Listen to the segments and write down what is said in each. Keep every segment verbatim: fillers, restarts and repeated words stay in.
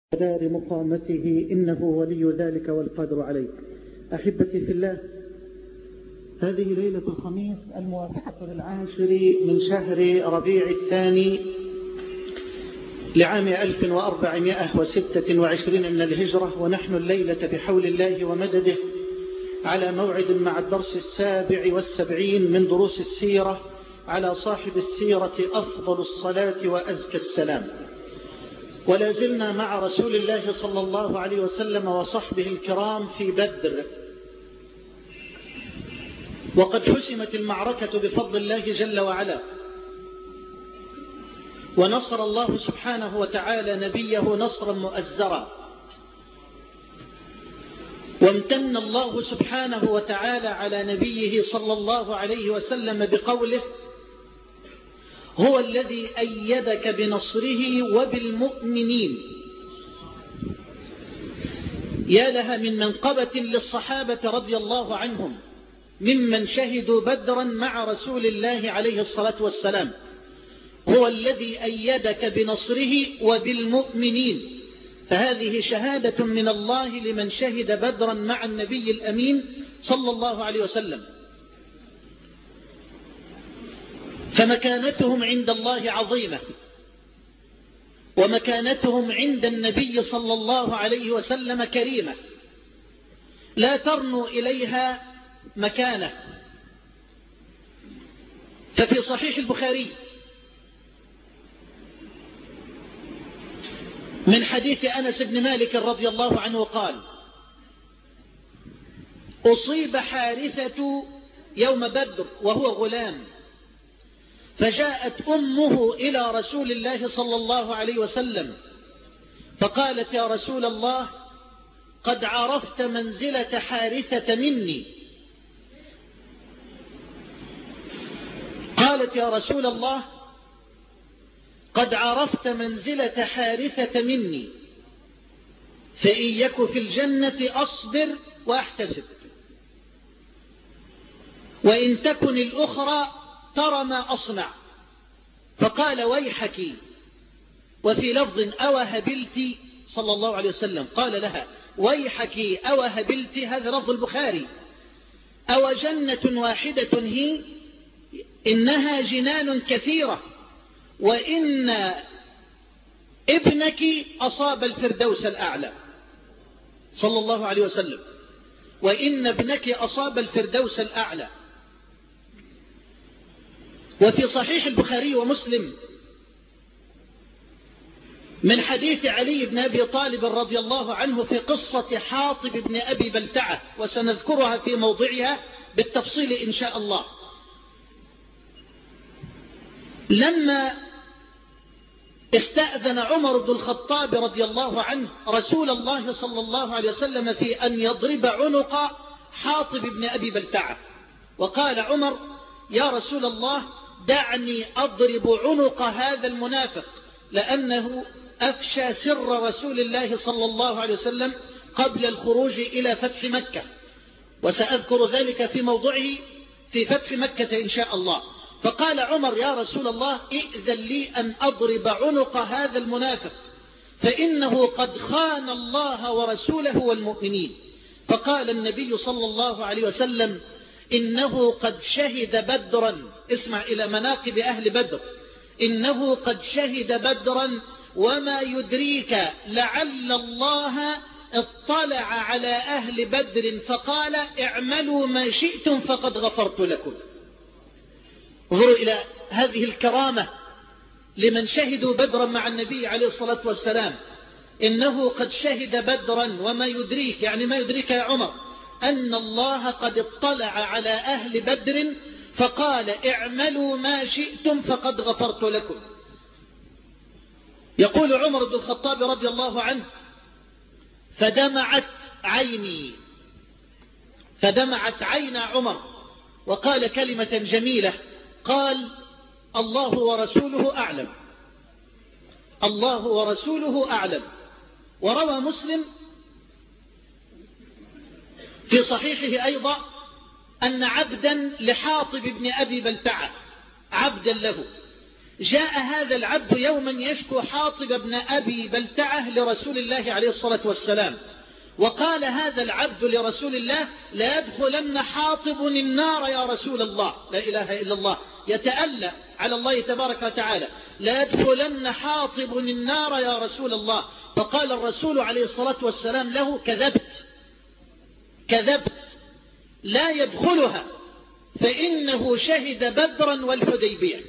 دار مقامته إنه ولي ذلك والقادر عليه. أحبتي في الله، هذه ليلة الخميس الموافقة للعاشر من شهر ربيع الثاني لعام ألف وأربعمائة وستة وعشرين من الهجرة، ونحن الليلة بحول الله ومدده على موعد مع الدرس السابع والسبعين من دروس السيرة على صاحب السيرة أفضل الصلاة وأزكى السلام. ولا زلنا مع رسول الله صلى الله عليه وسلم وصحبه الكرام في بدر، وقد حسمت المعركة بفضل الله جل وعلا، ونصر الله سبحانه وتعالى نبيه نصرا مؤزرا، وامتن الله سبحانه وتعالى على نبيه صلى الله عليه وسلم بقوله: هو الذي أيدك بنصره وبالمؤمنين. يا لها من منقبة للصحابة رضي الله عنهم ممن شهدوا بدرا مع رسول الله عليه الصلاة والسلام. هو الذي أيدك بنصره وبالمؤمنين، فهذه شهادة من الله لمن شهد بدرا مع النبي الأمين صلى الله عليه وسلم. فمكانتهم عند الله عظيمة، ومكانتهم عند النبي صلى الله عليه وسلم كريمة، لا ترنو إليها مكانة. ففي صحيح البخاري من حديث أنس بن مالك رضي الله عنه قال: أصيب حارثة يوم بدر وهو غلام، فجاءت أمه إلى رسول الله صلى الله عليه وسلم فقالت: يا رسول الله، قد عرفت منزلة حارثة مني. قالت: يا رسول الله، قد عرفت منزلة حارثة مني، فإن يك في الجنة أصبر وأحتسب، وإن تكن الأخرى ترى ما أصنع. فقال: ويحك. وفي لفظ: أوهبلت صلى الله عليه وسلم قال لها: ويحك أوهبلت. هذا لفظ البخاري. أو جنة واحدة هي؟ إنها جنان كثيرة، وإن ابنك أصاب الفردوس الأعلى. صلى الله عليه وسلم: وإن ابنك أصاب الفردوس الأعلى. وفي صحيح البخاري ومسلم من حديث علي بن أبي طالب رضي الله عنه في قصة حاطب بن أبي بلتعة، وسنذكرها في موضعها بالتفصيل إن شاء الله. لما استأذن عمر بن الخطاب رضي الله عنه رسول الله صلى الله عليه وسلم في أن يضرب عنق حاطب بن أبي بلتعة، وقال عمر: يا رسول الله، دعني أضرب عنق هذا المنافق، لأنه أفشى سر رسول الله صلى الله عليه وسلم قبل الخروج إلى فتح مكة، وسأذكر ذلك في موضعه في فتح مكة إن شاء الله. فقال عمر: يا رسول الله، ائذن لي أن أضرب عنق هذا المنافق، فإنه قد خان الله ورسوله والمؤمنين. فقال النبي صلى الله عليه وسلم: إنه قد شهد بدرا. اسمع إلى مناقب أهل بدر: إنه قد شهد بدرا، وما يدريك لعل الله اطلع على أهل بدر فقال: اعملوا ما شئتم فقد غفرت لكم. انظروا إلى هذه الكرامة لمن شهدوا بدرا مع النبي عليه الصلاة والسلام. إنه قد شهد بدرا، وما يدريك، يعني ما يدريك يا عمر، أن الله قد اطلع على أهل بدر فقال: اعملوا ما شئتم فقد غفرت لكم. يقول عمر بن الخطاب رضي الله عنه: فدمعت عيني، فدمعت عين عمر، وقال كلمة جميلة، قال: الله ورسوله أعلم، الله ورسوله أعلم. وروى مسلم في صحيحه أيضا أن عبدا لحاطب بن أبي بلتعة، عبدا له، جاء هذا العبد يوما يشكو حاطب بن أبي بلتعة لرسول الله عليه الصلاة والسلام، وقال هذا العبد لرسول الله: لا يدخلن حاطب النار يا رسول الله. لا إله إلا الله، يتألى على الله تبارك وتعالى: لا يدخلن حاطب النار يا رسول الله. فقال الرسول عليه الصلاة والسلام له: كذبت كذبت، لا يدخلها، فإنه شهد بدرا والحديبية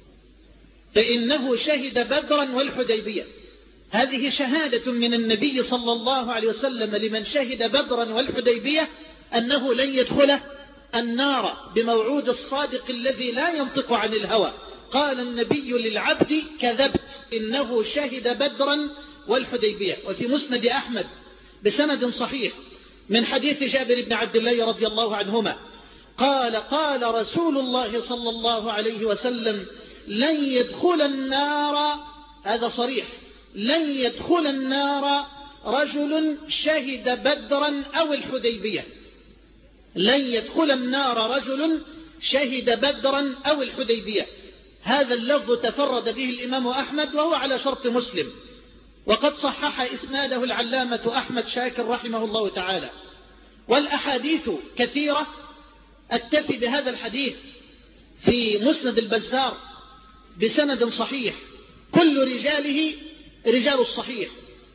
فإنه شهد بدرا والحديبية. هذه شهادة من النبي صلى الله عليه وسلم لمن شهد بدرا والحديبية أنه لن يدخل النار بموعود الصادق الذي لا ينطق عن الهوى. قال النبي للعبد: كذبت، إنه شهد بدرا والحديبية. وفي مسند أحمد بسند صحيح من حديث جابر بن عبد الله رضي الله عنهما قال: قال رسول الله صلى الله عليه وسلم: لن يدخل النار، هذا صريح، لن يدخل النار رجل شهد بدرا أو الحديبية. لن يدخل النار رجل شهد بدرا أو الحديبية. هذا اللفظ تفرد به الإمام أحمد وهو على شرط مسلم، وقد صحح إسناده العلامة أحمد شاكر رحمه الله تعالى. والأحاديث كثيرة، أكتفي بهذا الحديث في مسند البزار بسند صحيح، كل رجاله رجال الصحيح،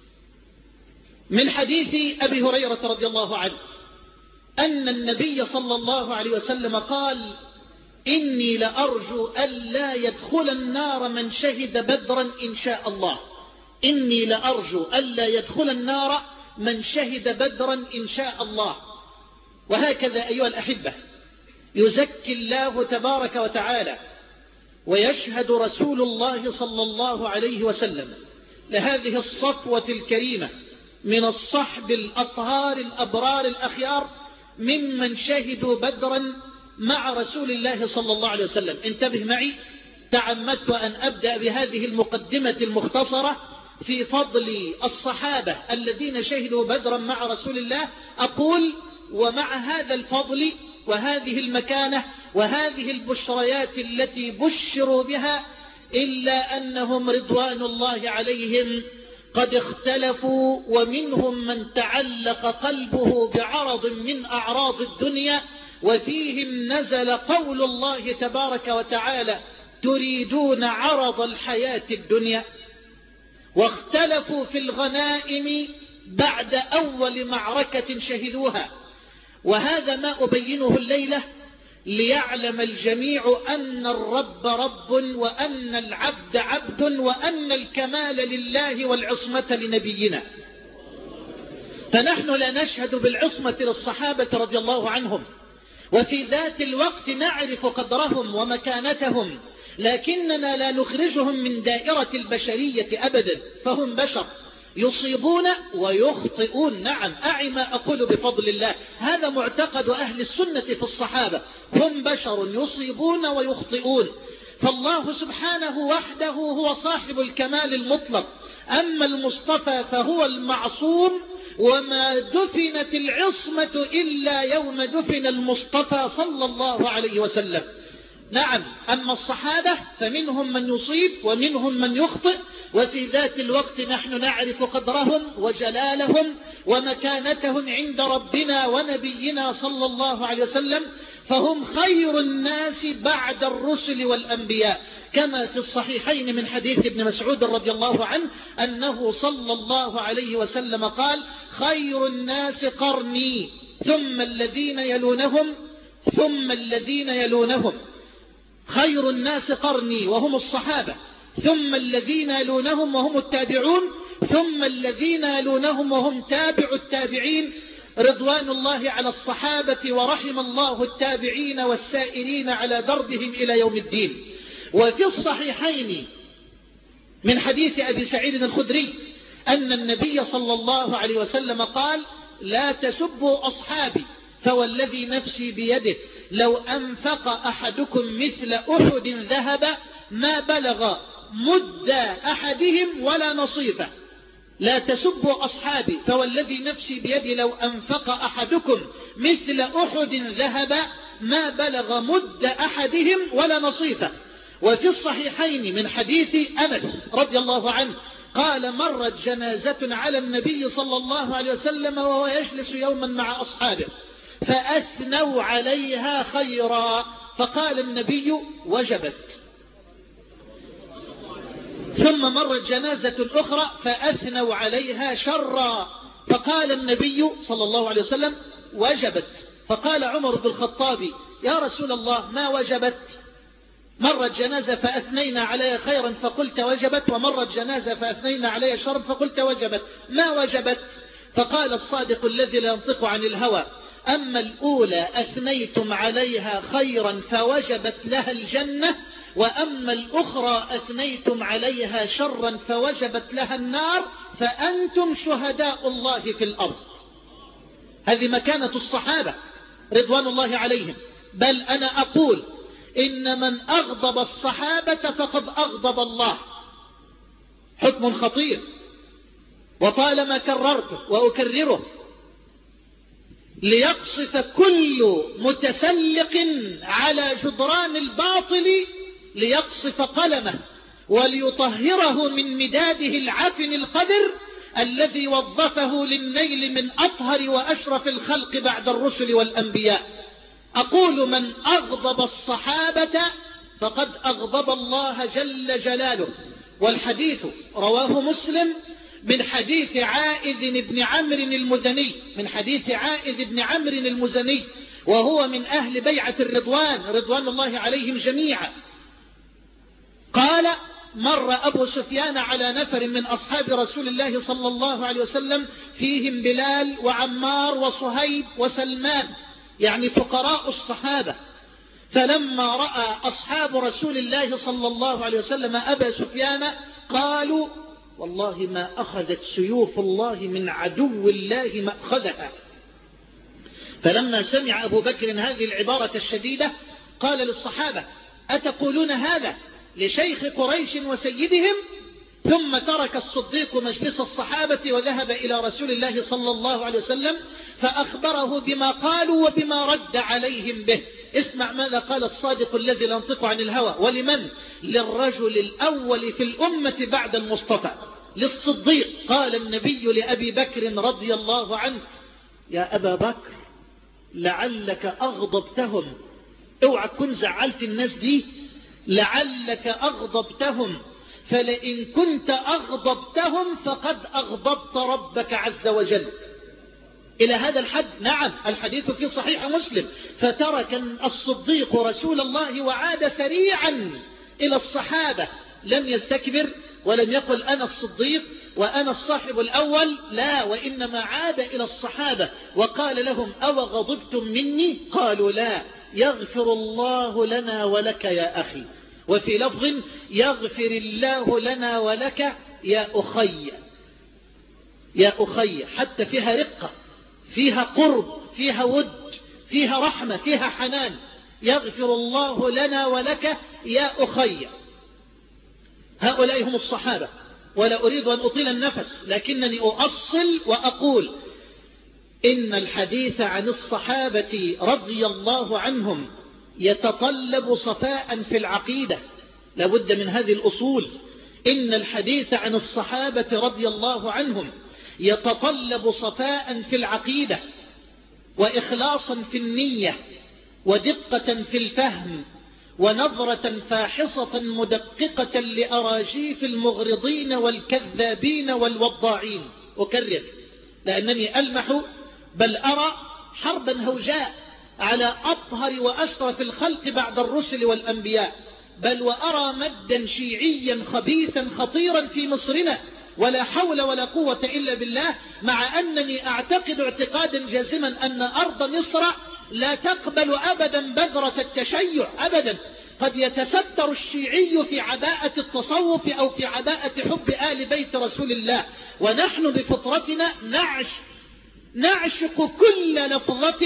من حديث أبي هريرة رضي الله عنه أن النبي صلى الله عليه وسلم قال: إني لأرجو ألا يدخل النار من شهد بدرا إن شاء الله. إني لأرجو ألا يدخل النار من شهد بدرا إن شاء الله. وهكذا أيها الأحبة يزكي الله تبارك وتعالى ويشهد رسول الله صلى الله عليه وسلم لهذه الصفوة الكريمة من الصحب الأطهار الأبرار الأخيار ممن شهدوا بدرا مع رسول الله صلى الله عليه وسلم. انتبه معي، تعمدت أن أبدأ بهذه المقدمة المختصرة في فضل الصحابة الذين شهدوا بدرا مع رسول الله. أقول: ومع هذا الفضل وهذه المكانة وهذه البشريات التي بشروا بها، إلا أنهم رضوان الله عليهم قد اختلفوا، ومنهم من تعلق قلبه بعرض من أعراض الدنيا، وفيهم نزل قول الله تبارك وتعالى: تريدون عرض الحياة الدنيا. واختلفوا في الغنائم بعد أول معركة شهدوها. وهذا ما أبينه الليلة ليعلم الجميع أن الرب رب، وأن العبد عبد، وأن الكمال لله والعصمة لنبينا. فنحن لا نشهد بالعصمة للصحابة رضي الله عنهم، وفي ذات الوقت نعرف قدرهم ومكانتهم، لكننا لا نخرجهم من دائرة البشرية أبدا، فهم بشر يصيبون ويخطئون. نعم، أعي ما أقول بفضل الله، هذا معتقد أهل السنة في الصحابة، هم بشر يصيبون ويخطئون. فالله سبحانه وحده هو صاحب الكمال المطلق، أما المصطفى فهو المعصوم، وما دفنت العصمة إلا يوم دفن المصطفى صلى الله عليه وسلم. نعم، أما الصحابة فمنهم من يصيب ومنهم من يخطئ، وفي ذات الوقت نحن نعرف قدرهم وجلالهم ومكانتهم عند ربنا ونبينا صلى الله عليه وسلم، فهم خير الناس بعد الرسل والأنبياء، كما في الصحيحين من حديث ابن مسعود رضي الله عنه أنه صلى الله عليه وسلم قال: خير الناس قرني ثم الذين يلونهم ثم الذين يلونهم. خير الناس قرني وهم الصحابة، ثم الذين يلونهم وهم التابعون، ثم الذين يلونهم وهم تابع التابعين، رضوان الله على الصحابة، ورحم الله التابعين والسائرين على دربهم إلى يوم الدين. وفي الصحيحين من حديث أبي سعيد الخدري أن النبي صلى الله عليه وسلم قال: لا تسبوا أصحابي، فوالذي نفسي بيده لو أنفق أحدكم مثل أحد ذهب ما بلغ مد أحدهم ولا نصيفه. لا تسبوا أصحابي، فوالذي نفسي بيده لو أنفق أحدكم مثل أحد ذهب ما بلغ مد أحدهم ولا نصيفه. وفي الصحيحين من حديث أنس رضي الله عنه قال مرت جنازة على النبي صلى الله عليه وسلم وهو يجلس يوما مع أصحابه فأثنوا عليها خيرا فقال النبي وجبت. ثم مرت جنازة أخرى فأثنوا عليها شرا فقال النبي صلى الله عليه وسلم وجبت. فقال عمر بن الخطاب يا رسول الله ما وجبت؟ مرت جنازة فأثنينا عليها خيرا فقلت وجبت، ومرت جنازة فأثنينا عليها شرا فقلت وجبت، ما وجبت؟ فقال الصادق الذي لا ينطق عن الهوى أما الأولى أثنيتم عليها خيرا فوجبت لها الجنة، وأما الأخرى أثنيتم عليها شرا فوجبت لها النار، فأنتم شهداء الله في الأرض. هذه مكانة الصحابة رضوان الله عليهم. بل أنا أقول إن من أغضب الصحابة فقد أغضب الله. حكم خطير وطالما كررته وأكرره ليقصف كل متسلق على جدران الباطل ليقصف قلمه وليطهره من مداده العفن القذر الذي وظفه للنيل من أطهر وأشرف الخلق بعد الرسل والأنبياء. أقول من أغضب الصحابة فقد أغضب الله جل جلاله. والحديث رواه مسلم من حديث عائذ بن عمرو المزني من حديث عائذ بن عمرو المزني وهو من أهل بيعة الرضوان رضوان الله عليهم جميعا. قال مر أبو سفيان على نفر من أصحاب رسول الله صلى الله عليه وسلم فيهم بلال وعمار وصهيب وسلمان، يعني فقراء الصحابة. فلما رأى أصحاب رسول الله صلى الله عليه وسلم أبا سفيان قالوا والله ما أخذت سيوف الله من عدو الله ما أخذها. فلما سمع أبو بكر هذه العبارة الشديدة قال للصحابة أتقولون هذا لشيخ قريش وسيدهم؟ ثم ترك الصديق مجلس الصحابة وذهب إلى رسول الله صلى الله عليه وسلم فأخبره بما قالوا وبما رد عليهم به. اسمع ماذا قال الصادق الذي لا ينطق عن الهوى. ولمن؟ للرجل الأول في الأمة بعد المصطفى، للصديق. قال النبي لأبي بكر رضي الله عنه يا أبا بكر لعلك أغضبتهم، اوعى تكون زعلت الناس دي، لعلك أغضبتهم، فلئن كنت أغضبتهم فقد أغضبت ربك عز وجل. إلى هذا الحد. نعم الحديث في صحيح مسلم. فترك الصديق رسول الله وعاد سريعا إلى الصحابة، لم يستكبر ولم يقل أنا الصديق وأنا الصاحب الأول، لا، وإنما عاد إلى الصحابة وقال لهم أو غضبتم مني؟ قالوا لا، يغفر الله لنا ولك يا أخي. وفي لفظ يغفر الله لنا ولك يا أخي. يا أخي حتى فيها رقة، فيها قرب، فيها ود، فيها رحمة، فيها حنان. يغفر الله لنا ولك يا أخي. هؤلاء هم الصحابة. ولا أريد أن أطيل النفس لكنني أؤصل وأقول إن الحديث عن الصحابة رضي الله عنهم يتطلب صفاء في العقيدة. لابد من هذه الأصول. إن الحديث عن الصحابة رضي الله عنهم يتطلب صفاء في العقيدة وإخلاصا في النية ودقة في الفهم ونظرة فاحصة مدققة لأراجيف المغرضين والكذابين والوضاعين. أكرر لأنني ألمح بل أرى حربا هوجاء على أطهر وأشرف الخلق بعد الرسل والأنبياء، بل وأرى مدا شيعيا خبيثا خطيرا في مصرنا، ولا حول ولا قوة إلا بالله. مع أنني أعتقد اعتقادا جازما أن أرض مصر لا تقبل أبدا بذرة التشيع أبدا. قد يتستر الشيعي في عباءة التصوف أو في عباءة حب آل بيت رسول الله، ونحن بفطرتنا نعش نعشق كل لفظة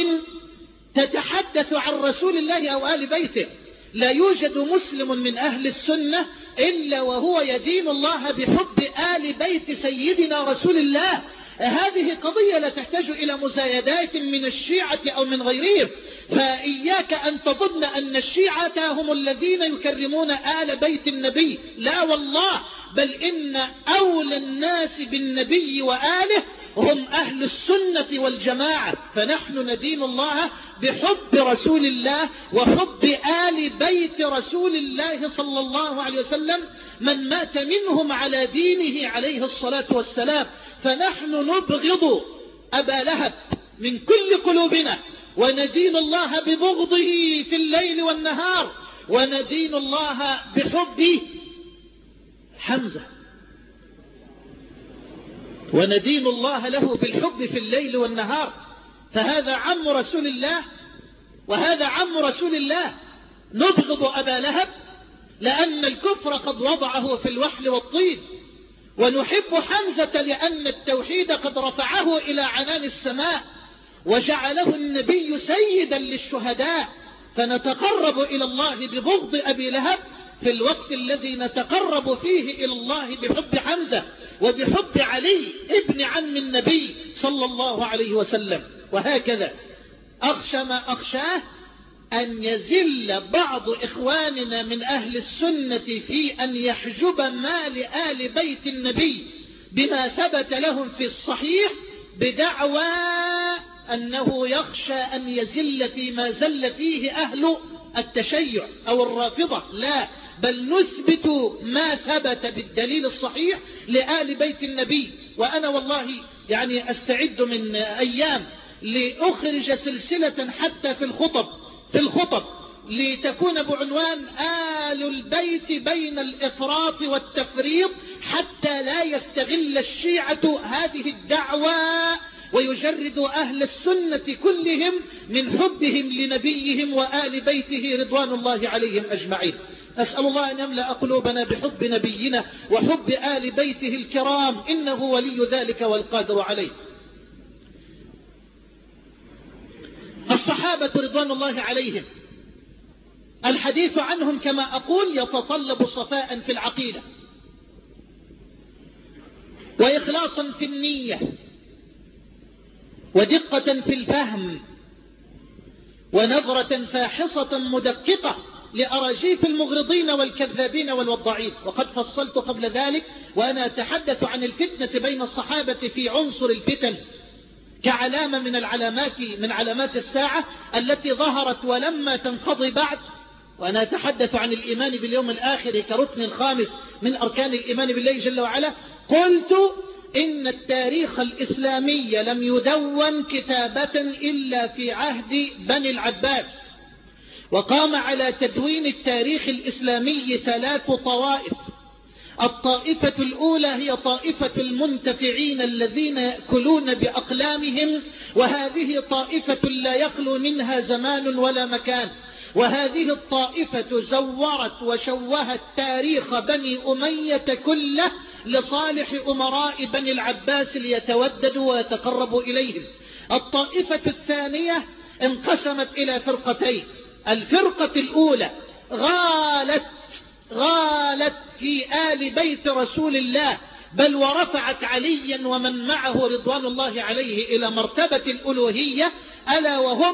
تتحدث عن رسول الله أو آل بيته. لا يوجد مسلم من أهل السنة إلا وهو يدين الله بحب آل بيت سيدنا رسول الله. هذه قضية لا تحتاج إلى مزايدات من الشيعة أو من غيرهم. فإياك أن تظن أن الشيعة هم الذين يكرمون آل بيت النبي، لا والله، بل إن أولى الناس بالنبي وآله هم أهل السنة والجماعة. فنحن ندين الله بحب رسول الله وحب آل بيت رسول الله صلى الله عليه وسلم من مات منهم على دينه عليه الصلاة والسلام. فنحن نبغض أبا لهب من كل قلوبنا، وندين الله ببغضه في الليل والنهار، وندين الله بحب حمزة، وندين الله له بالحب في الليل والنهار. فهذا عم رسول الله وهذا عم رسول الله. نبغض أبا لهب لأن الكفر قد وضعه في الوحل والطين، ونحب حمزة لأن التوحيد قد رفعه إلى عنان السماء وجعله النبي سيدا للشهداء. فنتقرب إلى الله ببغض أبي لهب في الوقت الذي نتقرب فيه إلى الله بحب حمزة وبحب علي ابن عم النبي صلى الله عليه وسلم. وهكذا أخشى ما أخشاه أن يزل بعض إخواننا من أهل السنة في أن يحجب ما لآل بيت النبي بما ثبت لهم في الصحيح بدعوى أنه يخشى أن يزل فيما زل فيه أهل التشيع أو الرافضة. لا، بل نثبت ما ثبت بالدليل الصحيح لآل بيت النبي. وأنا والله يعني أستعد من أيام لأخرج سلسلة حتى في الخطب في الخطب لتكون بعنوان آل البيت بين الإفراط والتفريط، حتى لا يستغل الشيعة هذه الدعوة ويجرد أهل السنة كلهم من حبهم لنبيهم وآل بيته رضوان الله عليهم أجمعين. أسأل الله أن يملأ قلوبنا بحب نبينا وحب آل بيته الكرام، إنه ولي ذلك والقادر عليه. الصحابة رضوان الله عليهم الحديث عنهم كما أقول يتطلب صفاء في العقيدة وإخلاصا في النية ودقة في الفهم ونظرة فاحصة مدققة لأراجيف المغرضين والكذابين والوضاعين. وقد فصلت قبل ذلك وأنا أتحدث عن الفتنة بين الصحابة في عنصر الفتن كعلامة من العلامات من علامات الساعة التي ظهرت ولما تنقضي بعد. وأنا أتحدث عن الإيمان باليوم الآخر كركن خامس من أركان الإيمان بالله جل وعلا. قلت إن التاريخ الإسلامي لم يدون كتابة إلا في عهد بني العباس، وقام على تدوين التاريخ الإسلامي ثلاث طوائف. الطائفة الأولى هي طائفة المنتفعين الذين يأكلون بأقلامهم، وهذه طائفة لا يخلو منها زمان ولا مكان. وهذه الطائفة زورت وشوهت تاريخ بني أمية كله لصالح أمراء بني العباس ليتوددوا ويتقربوا إليهم. الطائفة الثانية انقسمت إلى فرقتين. الفرقة الأولى غالت غالت في آل بيت رسول الله، بل ورفعت عليا ومن معه رضوان الله عليه إلى مرتبة الألوهية، ألا وهم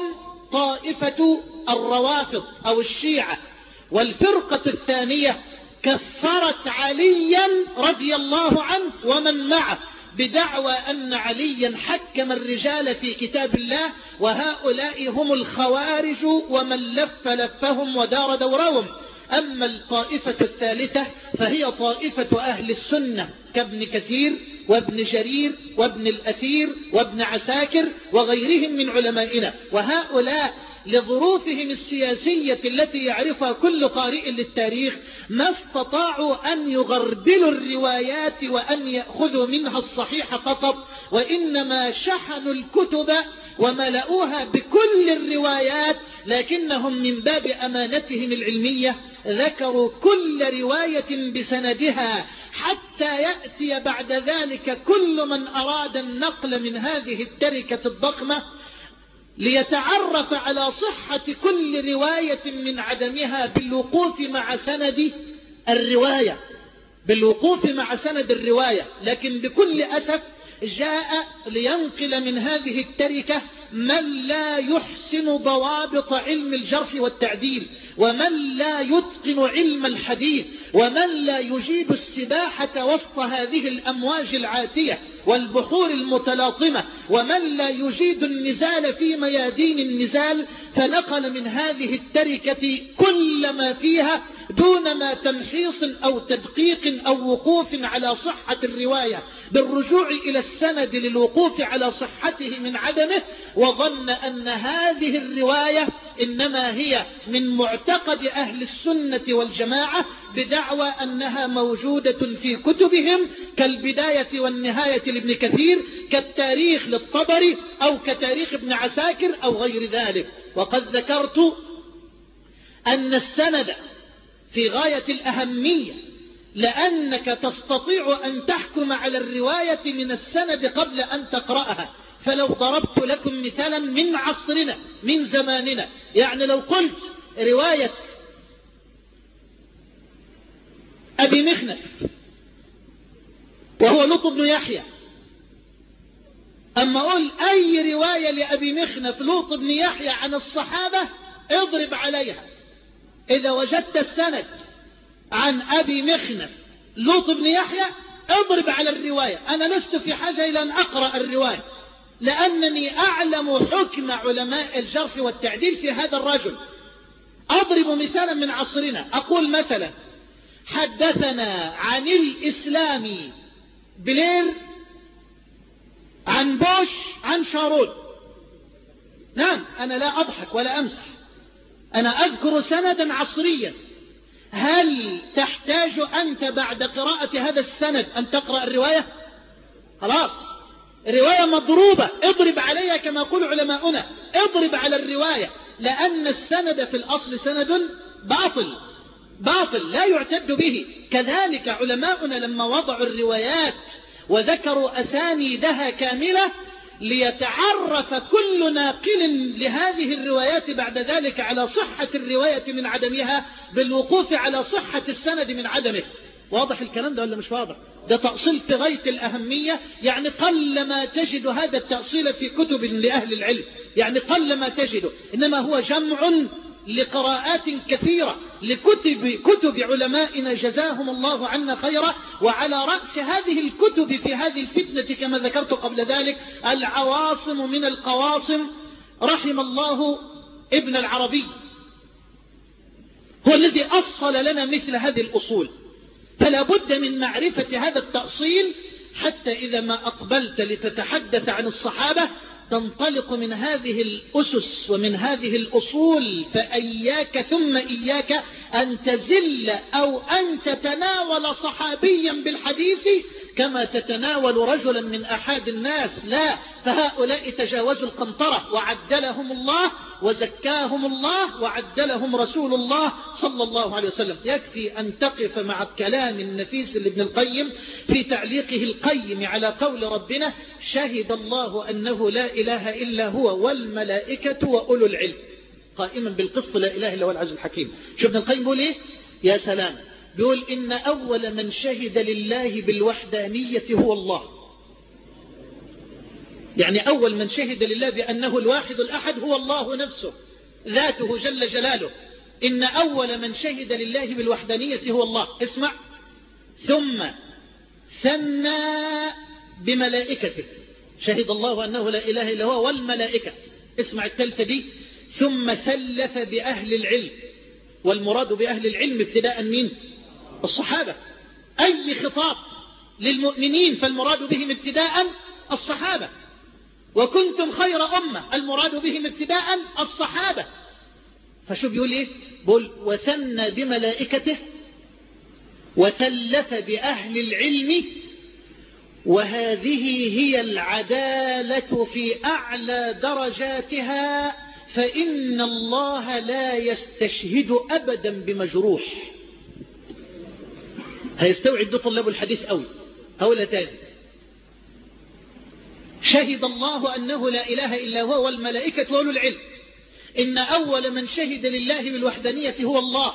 طائفة الروافض أو الشيعة. والفرقة الثانية كفرت عليا رضي الله عنه ومن معه بدعوى أن عليا حكم الرجال في كتاب الله، وهؤلاء هم الخوارج ومن لف لفهم ودار دورهم. أما الطائفة الثالثة فهي طائفة أهل السنة كابن كثير وابن جرير وابن الأثير وابن عساكر وغيرهم من علمائنا. وهؤلاء لظروفهم السياسية التي يعرفها كل قارئ للتاريخ ما استطاعوا أن يغربلوا الروايات وأن يأخذوا منها الصحيح فقط، وإنما شحنوا الكتب وملؤوها بكل الروايات، لكنهم من باب أمانتهم العلمية ذكروا كل رواية بسندها حتى يأتي بعد ذلك كل من أراد النقل من هذه التركة الضخمة ليتعرف على صحة كل رواية من عدمها بالوقوف مع سند الرواية بالوقوف مع سند الرواية. لكن بكل أسف جاء لينقل من هذه التركة من لا يحسن ضوابط علم الجرح والتعديل، ومن لا يتقن علم الحديث، ومن لا يجيد السباحة وسط هذه الأمواج العاتية والبحور المتلاطمة، ومن لا يجيد النزال في ميادين النزال، فنقل من هذه التركة كل ما فيها دون ما تمحيص أو تدقيق أو وقوف على صحة الرواية بالرجوع إلى السند للوقوف على صحته من عدمه، وظن أن هذه الرواية إنما هي من معتقد أهل السنة والجماعة بدعوى أنها موجودة في كتبهم كالبداية والنهاية لابن كثير، كالتاريخ للطبري، أو كتاريخ ابن عساكر أو غير ذلك. وقد ذكرت أن السند في غاية الأهمية، لأنك تستطيع أن تحكم على الرواية من السند قبل أن تقرأها. فلو ضربت لكم مثالا من عصرنا من زماننا، يعني لو قلت رواية أبي مخنف وهو لوط بن يحيى، أما أقول أي رواية لأبي مخنف لوط بن يحيى عن الصحابة اضرب عليها. إذا وجدت السند عن أبي مخنف لوط بن يحيى اضرب على الرواية. أنا لست في حاجة إلى أن أقرأ الرواية، لأنني أعلم حكم علماء الجرح والتعديل في هذا الرجل. أضرب مثالا من عصرنا، أقول مثلا حدثنا عن الإسلامي بلير عن بوش عن شارون. نعم، أنا لا أضحك ولا أمزح، أنا أذكر سندا عصريا. هل تحتاج أنت بعد قراءة هذا السند أن تقرأ الرواية؟ خلاص، الرواية مضروبة، اضرب عليها كما يقول علماؤنا، اضرب على الرواية، لأن السند في الأصل سند باطل باطل لا يعتد به. كذلك علماؤنا لما وضعوا الروايات وذكروا أسانيدها كاملة ليتعرف كل ناقل لهذه الروايات بعد ذلك على صحة الرواية من عدمها بالوقوف على صحة السند من عدمه. واضح الكلام ده ولا مش واضح؟ ده تأصيل في غاية الأهمية، يعني قل ما تجد هذا التأصيل في كتب لأهل العلم، يعني قل ما تجده، إنما هو جمع لقراءات كثيرة لكتب كتب علمائنا جزاهم الله عنا خيرا. وعلى رأس هذه الكتب في هذه الفتنة كما ذكرت قبل ذلك العواصم من القواصم، رحم الله ابن العربي، هو الذي أصل لنا مثل هذه الأصول. فلا بد من معرفة هذا التأصيل حتى إذا ما أقبلت لتتحدث عن الصحابة تنطلق من هذه الأسس ومن هذه الأصول. فإياك ثم إياك أن تزل أو أن تتناول صحابيا بالحديث كما تتناول رجلا من أحد الناس، لا، فهؤلاء تجاوزوا القنطرة وعدلهم الله وزكاهم الله وعدلهم رسول الله صلى الله عليه وسلم. يكفي أن تقف مع الكلام النفيس لابن القيم في تعليقه القيم على قول ربنا: شهد الله أنه لا إله إلا هو والملائكة وأولو العلم قائما بالقسط لا إله إلا هو العزيز الحكيم. شوف ابن القيم بيقول إيه؟ يا سلام، بيقول إن أول من شهد لله بالوحدانية هو الله. يعني أول من شهد لله بأنه الواحد الأحد هو الله نفسه ذاته جل جلاله. إن أول من شهد لله بالوحدانية هو الله. اسمع: ثم ثنى بملائكته، شهد الله أنه لا إله إلا هو والملائكة. اسمع الثالثة دي: ثم ثلث بأهل العلم. والمراد بأهل العلم ابتداء مين؟ الصحابة. أي خطاب للمؤمنين فالمراد بهم ابتداء الصحابة. وكنتم خير أمة، المراد بهم ابتداء الصحابة. فشو بيقول إيه؟ بيقول: وثنى بملائكته وثلث بأهل العلم، وهذه هي العدالة في أعلى درجاتها، فإن الله لا يستشهد أبدا بمجروح. هيستوعب ده طلاب الحديث أوي. أولا تاني: شهد الله أنه لا إله إلا هو والملائكة وأولو العلم. إن أول من شهد لله بالوحدانية هو الله،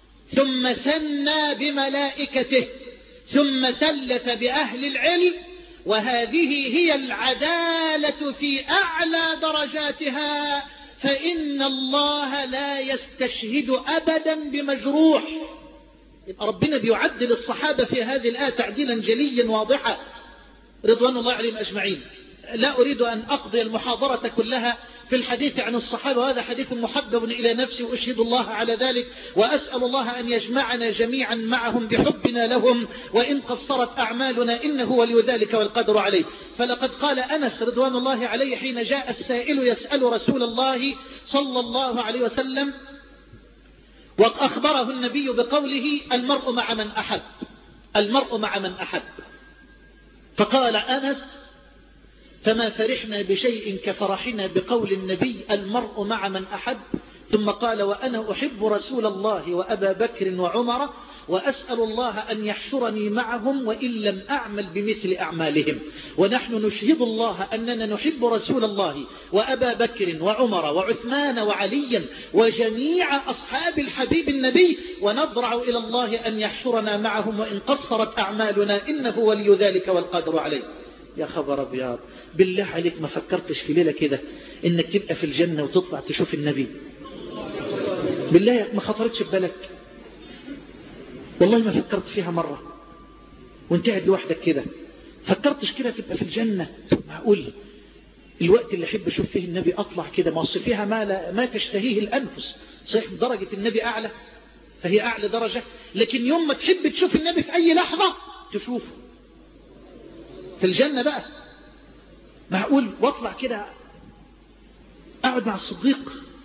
ثم ثنى بملائكته، ثم ثلث بأهل العلم، وهذه هي العدالة في أعلى درجاتها، فإن الله لا يستشهد أبدا بمجروح. يبقى ربنا بيعدل الصحابة في هذه الآية تعديلا جليا واضحا رضوان الله عليهم أجمعين. لا أريد أن أقضي المحاضرة كلها في الحديث عن الصحابة، وهذا حديث محبب إلى نفسي وأشهد الله على ذلك، وأسأل الله أن يجمعنا جميعا معهم بحبنا لهم، وإن قصرت أعمالنا إنه ولي ذلك والقدر عليه. فلقد قال أنس رضوان الله عليه حين جاء السائل يسأل رسول الله صلى الله عليه وسلم وأخبره النبي بقوله المرء مع من أحب، المرء مع من أحب، فقال أنس فما فرحنا بشيء كفرحنا بقول النبي المرء مع من أحب، ثم قال وأنا أحب رسول الله وأبا بكر وعمر وأسأل الله أن يحشرني معهم وإن لم أعمل بمثل أعمالهم. ونحن نشهد الله أننا نحب رسول الله وأبا بكر وعمر وعثمان وعليا وجميع أصحاب الحبيب النبي، ونضرع إلى الله أن يحشرنا معهم وإن قصرت أعمالنا إنه ولي ذلك والقادر عليه. يا خبر أبيض، بالله عليك ما فكرتش في ليلة كده إنك تبقى في الجنة وتطلع تشوف النبي؟ بالله ما خطرتش ببالك؟ والله ما فكرت فيها مرة وانت قاعد لوحدك كده؟ فكرتش كده تبقى في الجنة؟ معقول الوقت اللي أحب أشوف فيه النبي أطلع كده؟ ما أصل فيها ما, لا ما تشتهيه الأنفس. صحيح درجة النبي أعلى فهي أعلى درجة، لكن يوم ما تحب تشوف النبي في أي لحظة تشوفه في الجنة بقى. معقول واطلع كده أقعد مع الصديق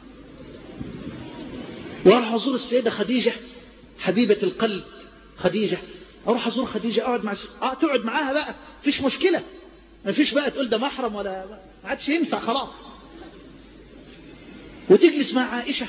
وأروح أزور السيدة خديجة حبيبة القلب خديجة، أروح أزور خديجة أقعد مع س... آه تقعد معاها بقى فيش مشكلة، ما فيش بقى تقول ده محرم ولا ما عادش ينفع خلاص، وتجلس مع عائشة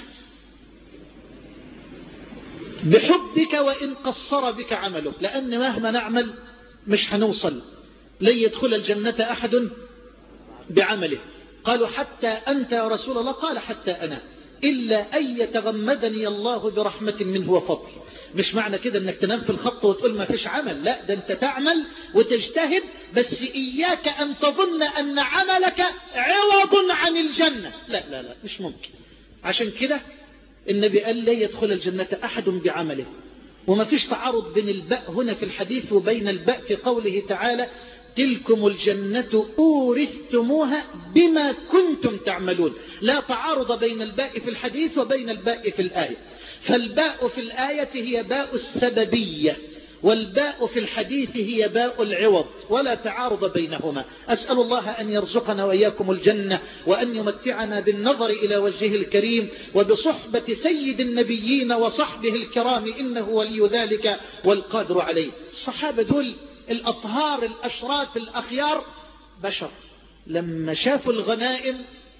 بحبك وإن قصر بك عمله، لأن مهما نعمل مش هنوصل، لن يدخل الجنة أحد بعمله. قالوا حتى أنت يا رسول الله؟ قال حتى أنا، إلا أن يتغمدني الله برحمة منه وفضل. مش معنى كده أنك تنام في الخط وتقول ما فيش عمل، لا، ده أنت تعمل وتجتهد، بس إياك أن تظن أن عملك عوض عن الجنة، لا لا لا مش ممكن. عشان كده النبي قال لا يدخل الجنة أحد بعمله. وما فيش تعارض بين الباء هنا في الحديث وبين الباء في قوله تعالى تلكم الجنة أورثتموها بما كنتم تعملون. لا تعارض بين الباء في الحديث وبين الباء في الآية، فالباء في الآية هي باء السببية، والباء في الحديث هي باء العوض، ولا تعارض بينهما. أسأل الله أن يرزقنا وإياكم الجنة، وأن يمتعنا بالنظر إلى وجهه الكريم وبصحبة سيد النبيين وصحبه الكرام، إنه ولي ذلك والقادر عليه. الصحابة دول الأطهار الأشراف الأخيار بشر، لما شافوا الغنائم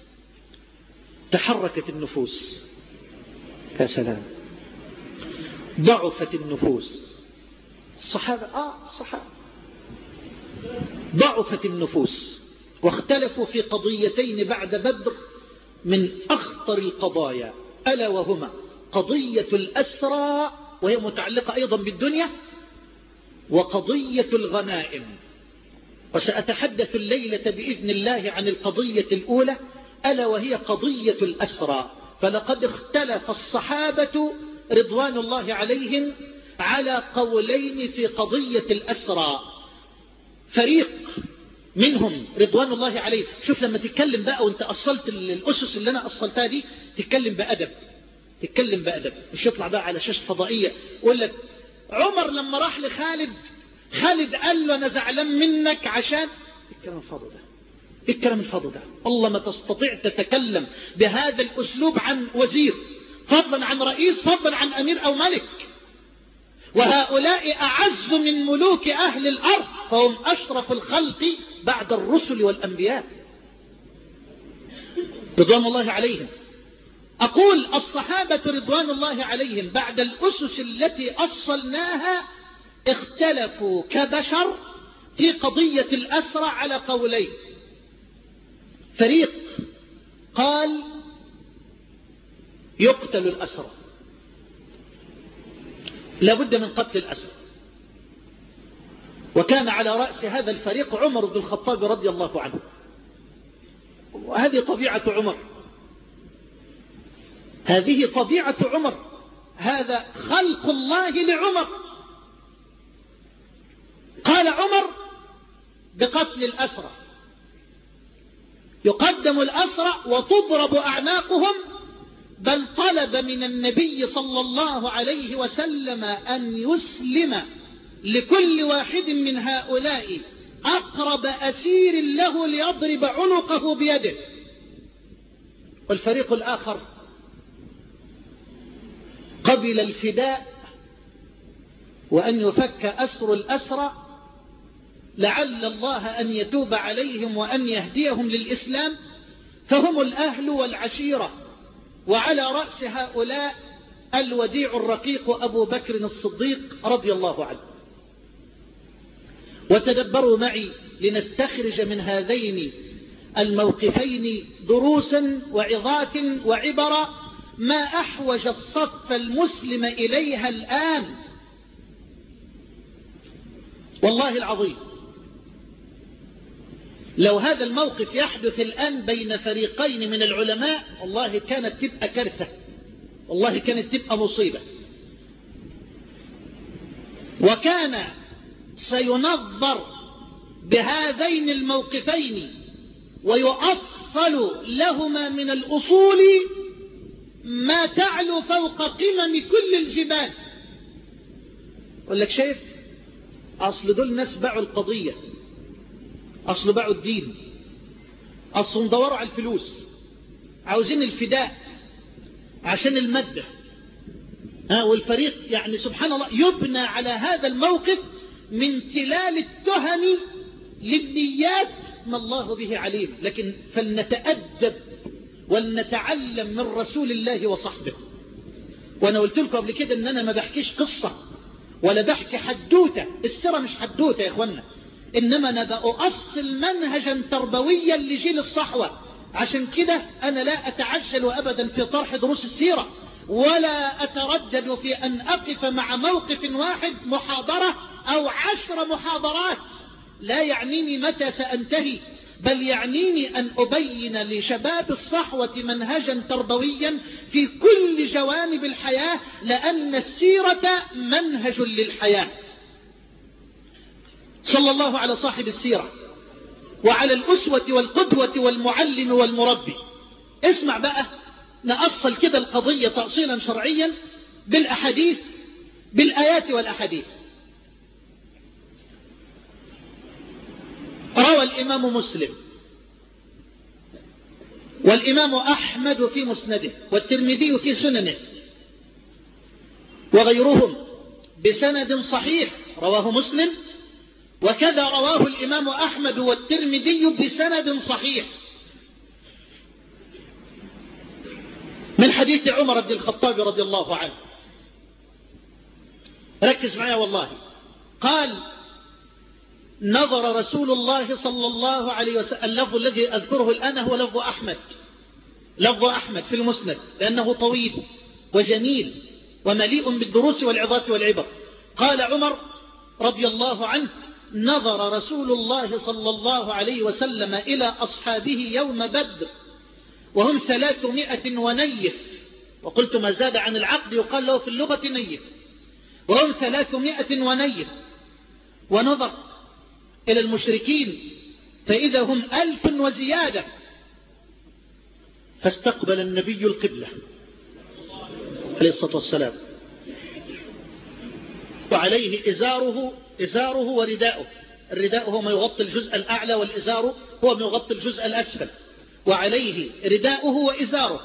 تحركت النفوس، يا سلام، ضعفت النفوس. الصحابة آه الصحابة ضعفت النفوس، واختلفوا في قضيتين بعد بدر من أخطر القضايا، ألا وهما قضية الأسرى وهي متعلقة أيضا بالدنيا، وقضية الغنائم. وسأتحدث الليلة بإذن الله عن القضية الأولى ألا وهي قضية الأسرى. فلقد اختلف الصحابة رضوان الله عليهم على قولين في قضية الأسرى. فريق منهم رضوان الله عليه، شوف لما تتكلم بقى وانت أصلت الأسس اللي أنا أصلتها دي، تتكلم بأدب، تتكلم بأدب، مش يطلع بقى على شاشة فضائية يقول لك عمر لما راح لخالد، خالد قال له أنا زعلان منك عشان الكلام الفاضي ده، الكلام الفاضي ده. الله ما تستطيع تتكلم بهذا الأسلوب عن وزير، فضلا عن رئيس، فضلا عن أمير أو ملك، وهؤلاء أعز من ملوك أهل الأرض، فهم أشرف الخلق بعد الرسل والأنبياء رضوان الله عليهم. أقول الصحابة رضوان الله عليهم بعد الأسس التي أصلناها اختلفوا كبشر في قضية الأسرى على قولين. فريق قال يقتل الأسرى، لابد من قتل الأسرى، وكان على رأس هذا الفريق عمر بن الخطاب رضي الله عنه. وهذه طبيعة عمر، هذه طبيعة عمر، هذا خلق الله لعمر. قال عمر بقتل الأسرى، يقدم الأسرى وتضرب أعناقهم، بل طلب من النبي صلى الله عليه وسلم أن يسلم لكل واحد من هؤلاء أقرب أسير له ليضرب عنقه بيده. والفريق الآخر قبل الفداء وأن يفك أسر الأسرى لعل الله أن يتوب عليهم وأن يهديهم للإسلام، فهم الأهل والعشيرة. وعلى رأس هؤلاء الوديع الرقيق أبو بكر الصديق رضي الله عنه. وتدبروا معي لنستخرج من هذين الموقفين دروسا وعظات وعبرا ما أحوج الصف المسلم إليها الآن. والله العظيم لو هذا الموقف يحدث الآن بين فريقين من العلماء والله كانت تبقى كارثة، والله كانت تبقى مصيبة. وكان سينظر بهذين الموقفين ويؤصل لهما من الأصول ما تعلو فوق قمم كل الجبال. أقول لك شايف، أصل دول ناس باعوا القضية، أصل باعوا الدين، أصل مدوروا على الفلوس، عاوزين الفداء عشان المادة. ها والفريق يعني سبحان الله يبنى على هذا الموقف من تلال التهم للنيات ما الله به عليم. لكن فلنتأدب ولنتعلم من رسول الله وصحبه. وأنا قلت لكم قبل كده أن أنا ما بحكيش قصة ولا بحكي حدوتة، السيرة مش حدوتة يا إخوانا، إنما أنا بأصل منهجا تربويا لجيل الصحوة. عشان كده أنا لا أتعجل أبدا في طرح دروس السيرة، ولا أتردد في أن أقف مع موقف واحد محاضرة أو عشر محاضرات. لا يعنيني متى سأنتهي، بل يعنيني أن أبين لشباب الصحوة منهجا تربويا في كل جوانب الحياة، لأن السيرة منهج للحياة. صلى الله على صاحب السيرة وعلى الأسوة والقدوة والمعلم والمربي. اسمع بقى، نأصل كده القضية تأصيلا شرعيا بالأحاديث، بالآيات والأحاديث. روى الإمام مسلم والإمام أحمد في مسنده والترمذي في سننه وغيرهم بسند صحيح، رواه مسلم وكذا رواه الإمام أحمد والترمذي بسند صحيح من حديث عمر بن الخطاب رضي الله عنه. ركز معي والله. قال: نظر رسول الله صلى الله عليه وسلم. اللفظ الذي أذكره الآن هو لفظ أحمد، لفظ أحمد في المسند، لأنه طويل وجميل ومليء بالدروس والعظات والعبر. قال عمر رضي الله عنه: نظر رسول الله صلى الله عليه وسلم إلى أصحابه يوم بدر وهم ثلاثمائة ونيف، وقلت ما زاد عن العقد يقال له في اللغة نيف، وهم ثلاثمائة ونيف، ونظر إلى المشركين فإذا هم ألف وزيادة، فاستقبل النبي القبلة عليه الصلاة والسلام، وعليه إزاره إزاره ورداؤه. الرداء هو ما يغطي الجزء الأعلى، والإزار هو ما يغطي الجزء الأسفل، وعليه رداؤه وإزاره.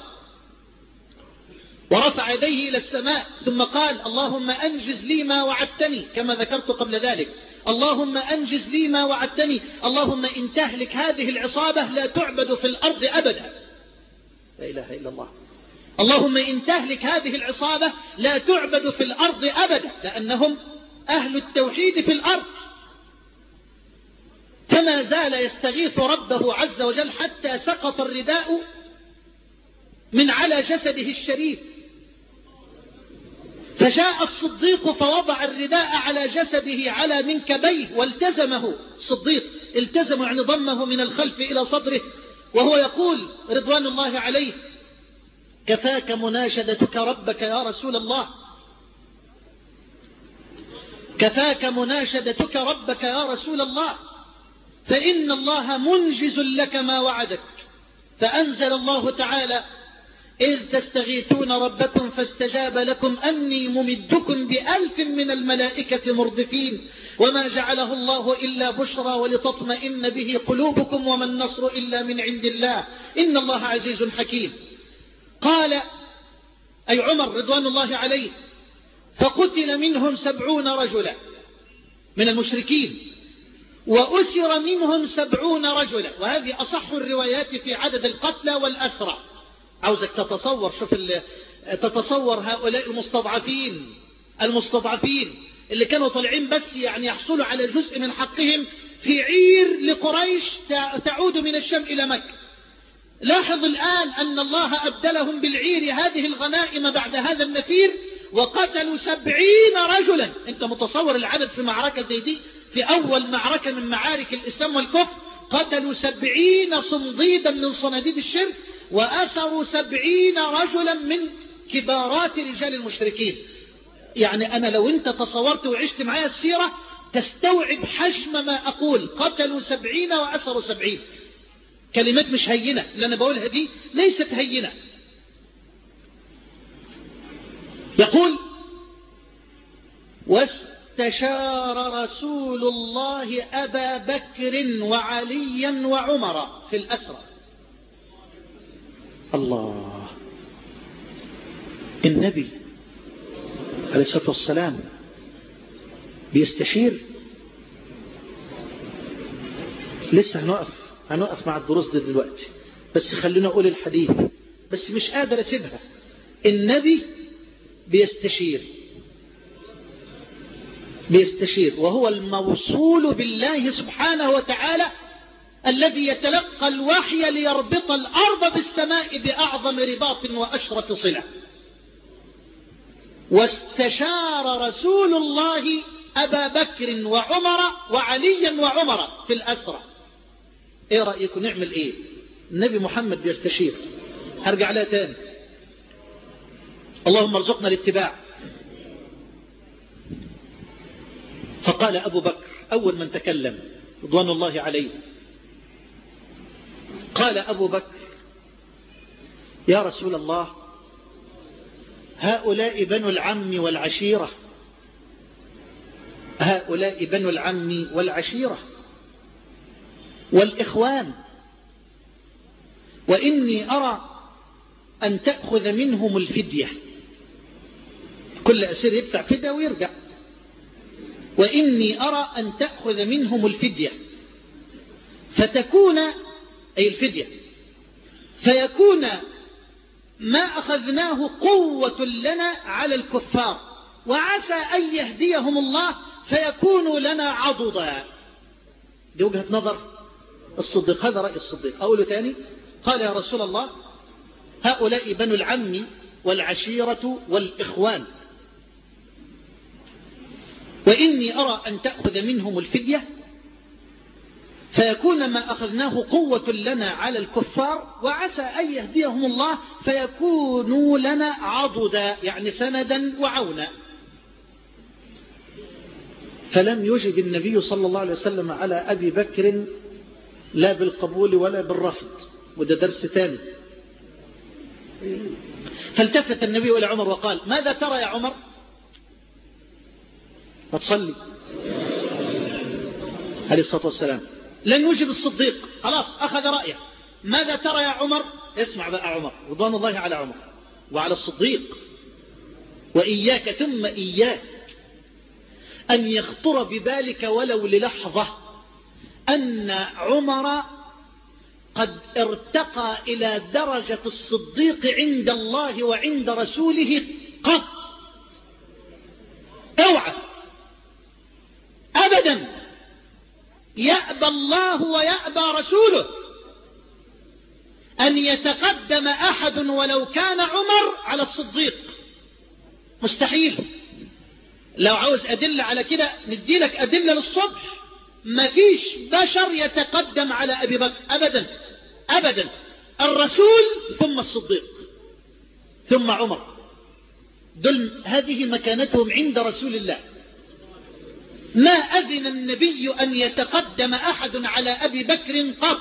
ورفع يديه إلى السماء ثم قال: اللهم أنجز لي ما وعدتني، كما ذكرت قبل ذلك. اللهم أنجز لي ما وعدتني، اللهم إن تهلك هذه العصابة لا تعبد في الأرض أبدا. لا إله إلا الله. اللهم إن تهلك هذه العصابة لا تعبد في الأرض أبدا، لأنهم أهل التوحيد في الأرض. فما زال يستغيث ربه عز وجل حتى سقط الرداء من على جسده الشريف، فجاء الصديق فوضع الرداء على جسده على منكبيه والتزمه. الصديق التزمه يعني ضمه من الخلف إلى صدره وهو يقول رضوان الله عليه: كفاك مناشدتك ربك يا رسول الله، كفاك مناشدتك ربك يا رسول الله، فإن الله منجز لك ما وعدك. فأنزل الله تعالى: إذ تستغيثون ربكم فاستجاب لكم أني ممدكم بألف من الملائكة مردفين وما جعله الله إلا بشرى ولتطمئن به قلوبكم وما النصر إلا من عند الله إن الله عزيز حكيم. قال أي عمر رضوان الله عليه: فقتل منهم سبعون رجلا من المشركين وأسر منهم سبعون رجلا، وهذه أصح الروايات في عدد القتلى والأسرى. عاوزك تتصور، شوف تتصور هؤلاء المستضعفين المستضعفين اللي كانوا طالعين بس يعني يحصلوا على جزء من حقهم في عير لقريش تعود من الشام إلى مكة. لاحظ الآن أن الله أبدلهم بالعير هذه الغنائم بعد هذا النفير، وقتلوا سبعين رجلا. أنت متصور العدد في معركة زي دي، في أول معركة من معارك الإسلام والكفر، قتلوا سبعين صنديدا من صناديد الشرك وأسروا سبعين رجلا من كبارات رجال المشركين. يعني أنا لو أنت تصورت وعشت معايا السيرة تستوعب حجم ما أقول. قتلوا سبعين وأسروا سبعين. كلمات مش هينة، اللي أنا بقولها دي ليست هينة. يقول: واستشار رسول الله أبا بكر وعليا وعمر في الأسرى. الله، النبي عليه الصلاة والسلام بيستشير. لسه هنقف هنقف مع الدروس دي دلوقتي، بس خلونا أقول الحديث، بس مش قادر أسيبها. النبي بيستشير بيستشير وهو الموصول بالله سبحانه وتعالى الذي يتلقى الوحي ليربط الأرض بالسماء بأعظم رباط وأشرف صلة. واستشار رسول الله أبا بكر وعمر وعليا وعمر في الأسرى. ايه رأيكم نعمل ايه؟ النبي محمد بيستشير. هرجع لها تاني. اللهم ارزقنا الاتباع. فقال أبو بكر أول من تكلم رضوان الله عليه، قال أبو بكر: يا رسول الله، هؤلاء بنو العم والعشيرة، هؤلاء بنو العم والعشيرة والإخوان، وإني أرى أن تأخذ منهم الفدية. كل أسير يدفع فدية ويرجع. وإني أرى أن تأخذ منهم الفدية فتكون أي الفدية فيكون ما أخذناه قوة لنا على الكفار، وعسى أن يهديهم الله فيكونوا لنا عضدا. دي وجهة نظر الصديق، هذا رأي الصديق. أقوله تاني. قال: يا رسول الله، هؤلاء بنو العم والعشيرة والإخوان، وإني أرى أن تأخذ منهم الفدية فيكون ما أخذناه قوة لنا على الكفار، وعسى أن يهديهم الله فيكونوا لنا عضدا، يعني سندا وعونا. فلم يجب النبي صلى الله عليه وسلم على أبي بكر لا بالقبول ولا بالرفض، وده درس ثاني. فالتفت النبي إلى عمر وقال: ماذا ترى يا عمر؟ ما تصلي عليه الصلاة والسلام. لن يجب الصديق، خلاص أخذ رأيه. ماذا ترى يا عمر؟ اسمع بقى عمر رضوان الله على عمر وعلى الصديق. وإياك ثم إياك أن يخطر ببالك ولو للحظة أن عمر قد ارتقى إلى درجة الصديق عند الله وعند رسوله قط. اوعى أبدا. يأبى الله ويأبى رسوله أن يتقدم أحد ولو كان عمر على الصديق. مستحيل. لو عاوز أدلة على كده نديلك أدلة للصبح. ما فيش بشر يتقدم على أبي بكر أبدا أبدا. الرسول ثم الصديق ثم عمر، دول هذه مكانتهم عند رسول الله. ما أذن النبي أن يتقدم أحد على أبي بكر قط.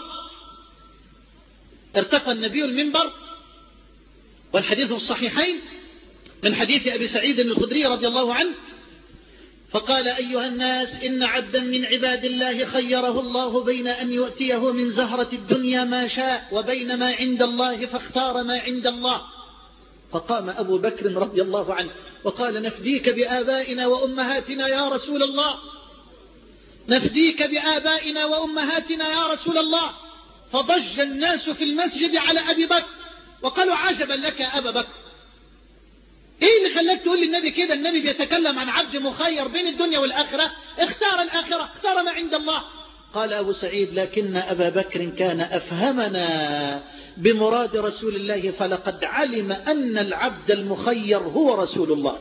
ارتقى النبي المنبر، والحديث الصحيحين من حديث أبي سعيد الخدري رضي الله عنه، فقال: أيها الناس، إن عبدا من عباد الله خيره الله بين أن يؤتيه من زهرة الدنيا ما شاء وبين ما عند الله، فاختار ما عند الله. فقام أبو بكر رضي الله عنه وقال: نفديك بآبائنا وأمهاتنا يا رسول الله، نفديك بآبائنا وأمهاتنا يا رسول الله. فضج الناس في المسجد على أبي بكر وقالوا: عجبا لك يا أبا بكر، ايه اللي خلاك تقول للنبي كده؟ النبي بيتكلم عن عبد مخير بين الدنيا والآخرة، اختار الآخرة، اختار ما عند الله. قال أبو سعيد: لكن أبا بكر كان أفهمنا بمراد رسول الله، فلقد علم أن العبد المخير هو رسول الله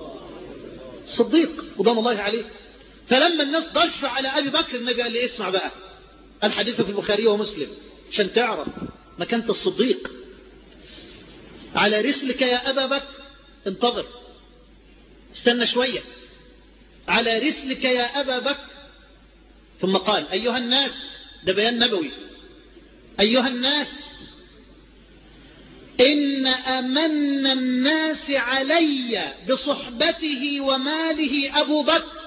صديق رضوان الله عليه. فلما الناس ضجوا على أبي بكر، النبي قال لي: اسمع بقى، الحديث في البخاري ومسلم عشان تعرف مكانة الصديق. على رسلك يا أبا بكر، انتظر، استنى شوية، على رسلك يا أبا بكر. ثم قال: أيها الناس، ده بيان نبوي، أيها الناس، إن أمن الناس علي بصحبته وماله أبو بكر.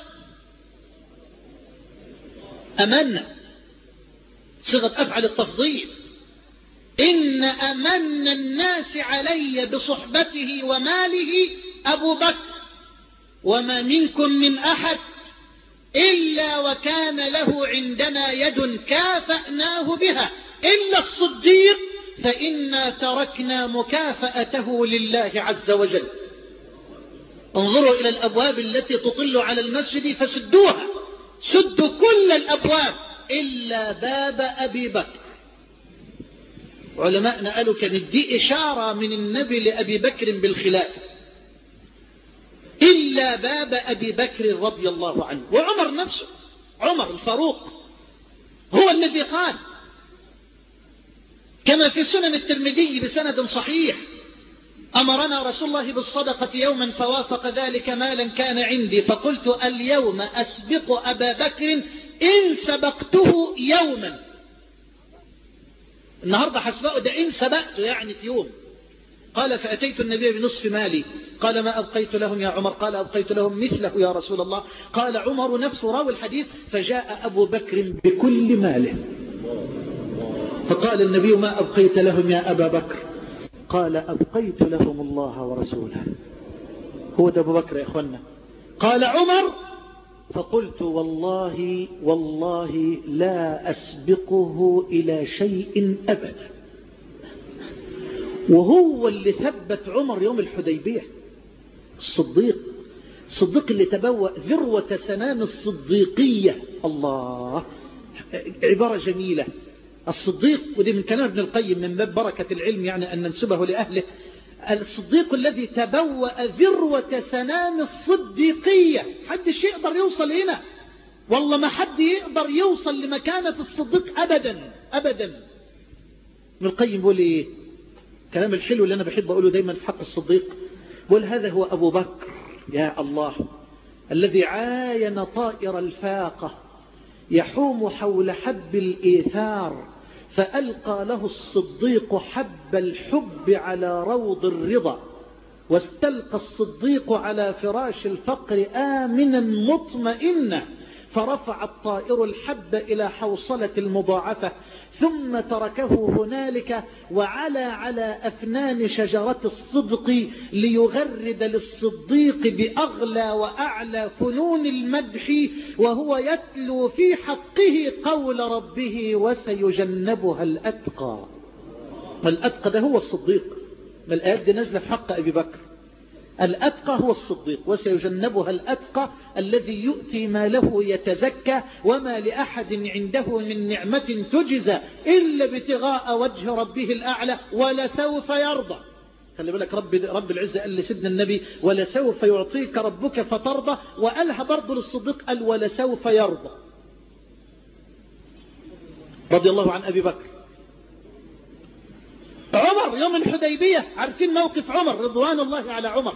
أمن صيغة أفعل التفضيل. إن أمن الناس علي بصحبته وماله أبو بكر، وما منكم من أحد إلا وكان له عندنا يد كافأناه بها إلا الصديق، فإنا تركنا مكافأته لله عز وجل. انظروا إلى الأبواب التي تطل على المسجد فسدوها، سدوا كل الأبواب إلا باب أبي بكر. علماءنا قالوا كانت دي إشارة من النبي لأبي بكر بالخلافة، إلا باب أبي بكر رضي الله عنه. وعمر نفسه، عمر الفاروق، هو الذي قال كما في سنن الترمذي بسند صحيح: أمرنا رسول الله بالصدقة يوما فوافق ذلك مالا كان عندي، فقلت: اليوم أسبق أبا بكر إن سبقته يوما. النهاردة حسبقه، ده إن سبقته يعني في يوم. قال: فأتيت النبي بنصف مالي. قال: ما أبقيت لهم يا عمر؟ قال: أبقيت لهم مثله يا رسول الله. قال عمر نفسه راوي الحديث: فجاء أبو بكر بكل ماله، فقال النبي: ما أبقيت لهم يا أبا بكر؟ قال: أبقيت لهم الله ورسوله. هو ده أبو بكر يا إخوانا. قال عمر: فقلت: والله والله لا أسبقه إلى شيء أبدا. وهو اللي ثبت عمر يوم الحديبية، الصديق، الصديق اللي تبوأ ذروة سنام الصديقية. الله، عبارة جميلة. الصديق، ودي من كلام ابن القيم من باب بركة العلم يعني أن ننسبه لأهله، الصديق الذي تبوأ ذروة سنام الصديقية. حدش يقدر يوصل هنا، والله ما حد يقدر يوصل لمكانة الصديق أبدا أبدا. ابن القيم بيقول إيه؟ كلام الحلو اللي أنا بحب أقوله دايما في حق الصديق، بيقول: هذا هو أبو بكر يا الله الذي عاين طائر الفاقة يحوم حول حب الإيثار، فألقى له الصديق حب الحب على روض الرضا، واستلقى الصديق على فراش الفقر آمنا مطمئنا، فرفع الطائر الحب إلى حوصلة المضاعفة، ثم تركه هنالك وعلى على أفنان شجرة الصدق ليغرد للصديق بأغلى وأعلى فنون المدح، وهو يتلو في حقه قول ربه: وسيجنبها الأتقى. ما الأتقى ده هو الصديق. ما الآيات دي نزل في حق أبي بكر. الأتقى هو الصديق، وسيجنبها الأتقى الذي يؤتي ما له يتزكى، وما لأحد عنده من نعمة تجزى إلا ابتغاء وجه ربه الأعلى ولسوف يرضى. خلي بالك رب, رب العزة قال لسيدنا النبي ولسوف يعطيك ربك فترضى، وقالها برضه للصديق قال ولسوف يرضى رضي الله عن أبي بكر. عمر يوم الحديبية، عارفين موقف عمر رضوان الله على عمر.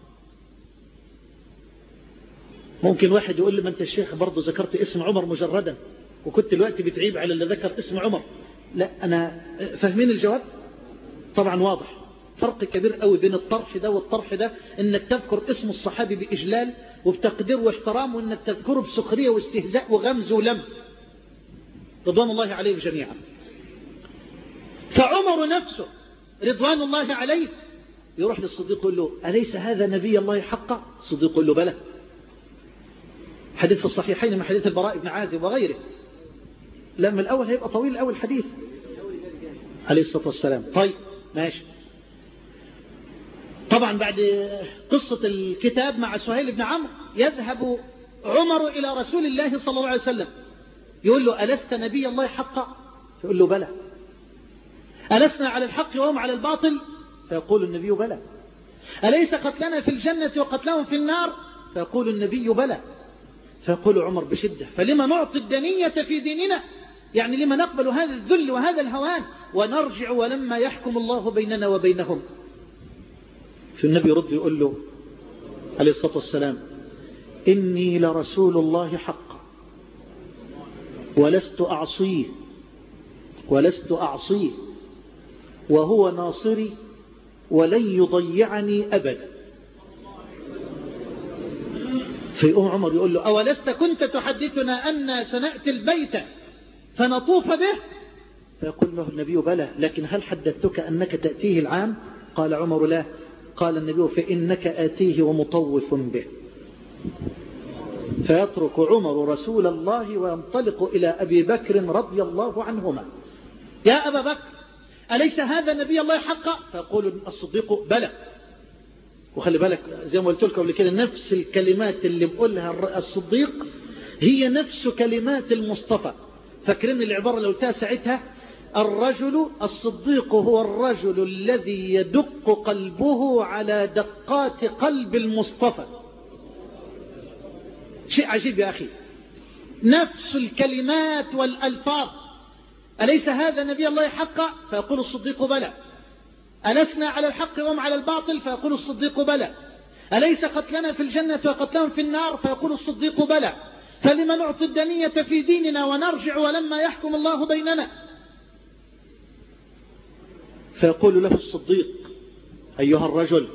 ممكن واحد يقول لي ما انت الشيخ برضه ذكرت اسم عمر مجردا وكنت الوقت بتعيب على اللي ذكر اسم عمر. لا، أنا فاهمين الجواب طبعا واضح. فرق كبير قوي بين الطرح ده والطرح ده، انك تذكر اسم الصحابي بإجلال وبتقدير واحترام، وانك تذكره بسخرية واستهزاء وغمز ولمز رضوان الله عليه جميعا. فعمر نفسه رضوان الله عليه يروح للصديق يقول له أليس هذا نبي الله حقا؟ الصديق يقول له بلى. حديث في الصحيحين من حديث البراء بن عازب وغيره. لما الأول هيبقى طويل الأول حديث عليه الصلاة والسلام. طيب ماشي. طبعا بعد قصة الكتاب مع سهيل بن عمرو يذهب عمر إلى رسول الله صلى الله عليه وسلم يقول له ألست نبي الله حقا؟ يقول له بلى. ألسنا على الحق وهم على الباطل؟ فيقول النبي بلى. أليس قتلنا في الجنة وقتلهم في النار؟ فيقول النبي بلى. فيقول عمر بشدة فلما نعطي الدنية في ديننا؟ يعني لما نقبل هذا الذل وهذا الهوان ونرجع ولما يحكم الله بيننا وبينهم؟ فالنبي يرد يقول له عليه الصلاة والسلام إني لرسول الله حقا ولست أعصيه ولست أعصيه وهو ناصري ولن يضيعني أبدا. فيقوم عمر يقول له أولست كنت تحدثنا أن سنأتي البيت فنطوف به؟ فيقول له النبي بلى، لكن هل حدثتك أنك تأتيه العام؟ قال عمر لا. قال النبي فإنك آتيه ومطوف به. فيترك عمر رسول الله وينطلق إلى أبي بكر رضي الله عنهما. يا أبا بكر أليس هذا نبي الله حقا؟ فيقول الصديق بلى. وخلي بالك زي ما قلت لكم قبل كده نفس الكلمات اللي بقولها الصديق هي نفس كلمات المصطفى. فاكرين العبارة اللي قلتها ساعتها؟ الرجل الصديق هو الرجل الذي يدق قلبه على دقات قلب المصطفى. شيء عجيب يا أخي، نفس الكلمات والألفاظ. أليس هذا نبي الله حقا؟ فيقول الصديق بلى. ألسنا على الحق وهم على الباطل؟ فيقول الصديق بلى. أليس قتلنا في الجنة وقتلهم في النار؟ فيقول الصديق بلى. فلما نعطي الدنية في ديننا ونرجع ولما يحكم الله بيننا؟ فيقول له الصديق أيها الرجل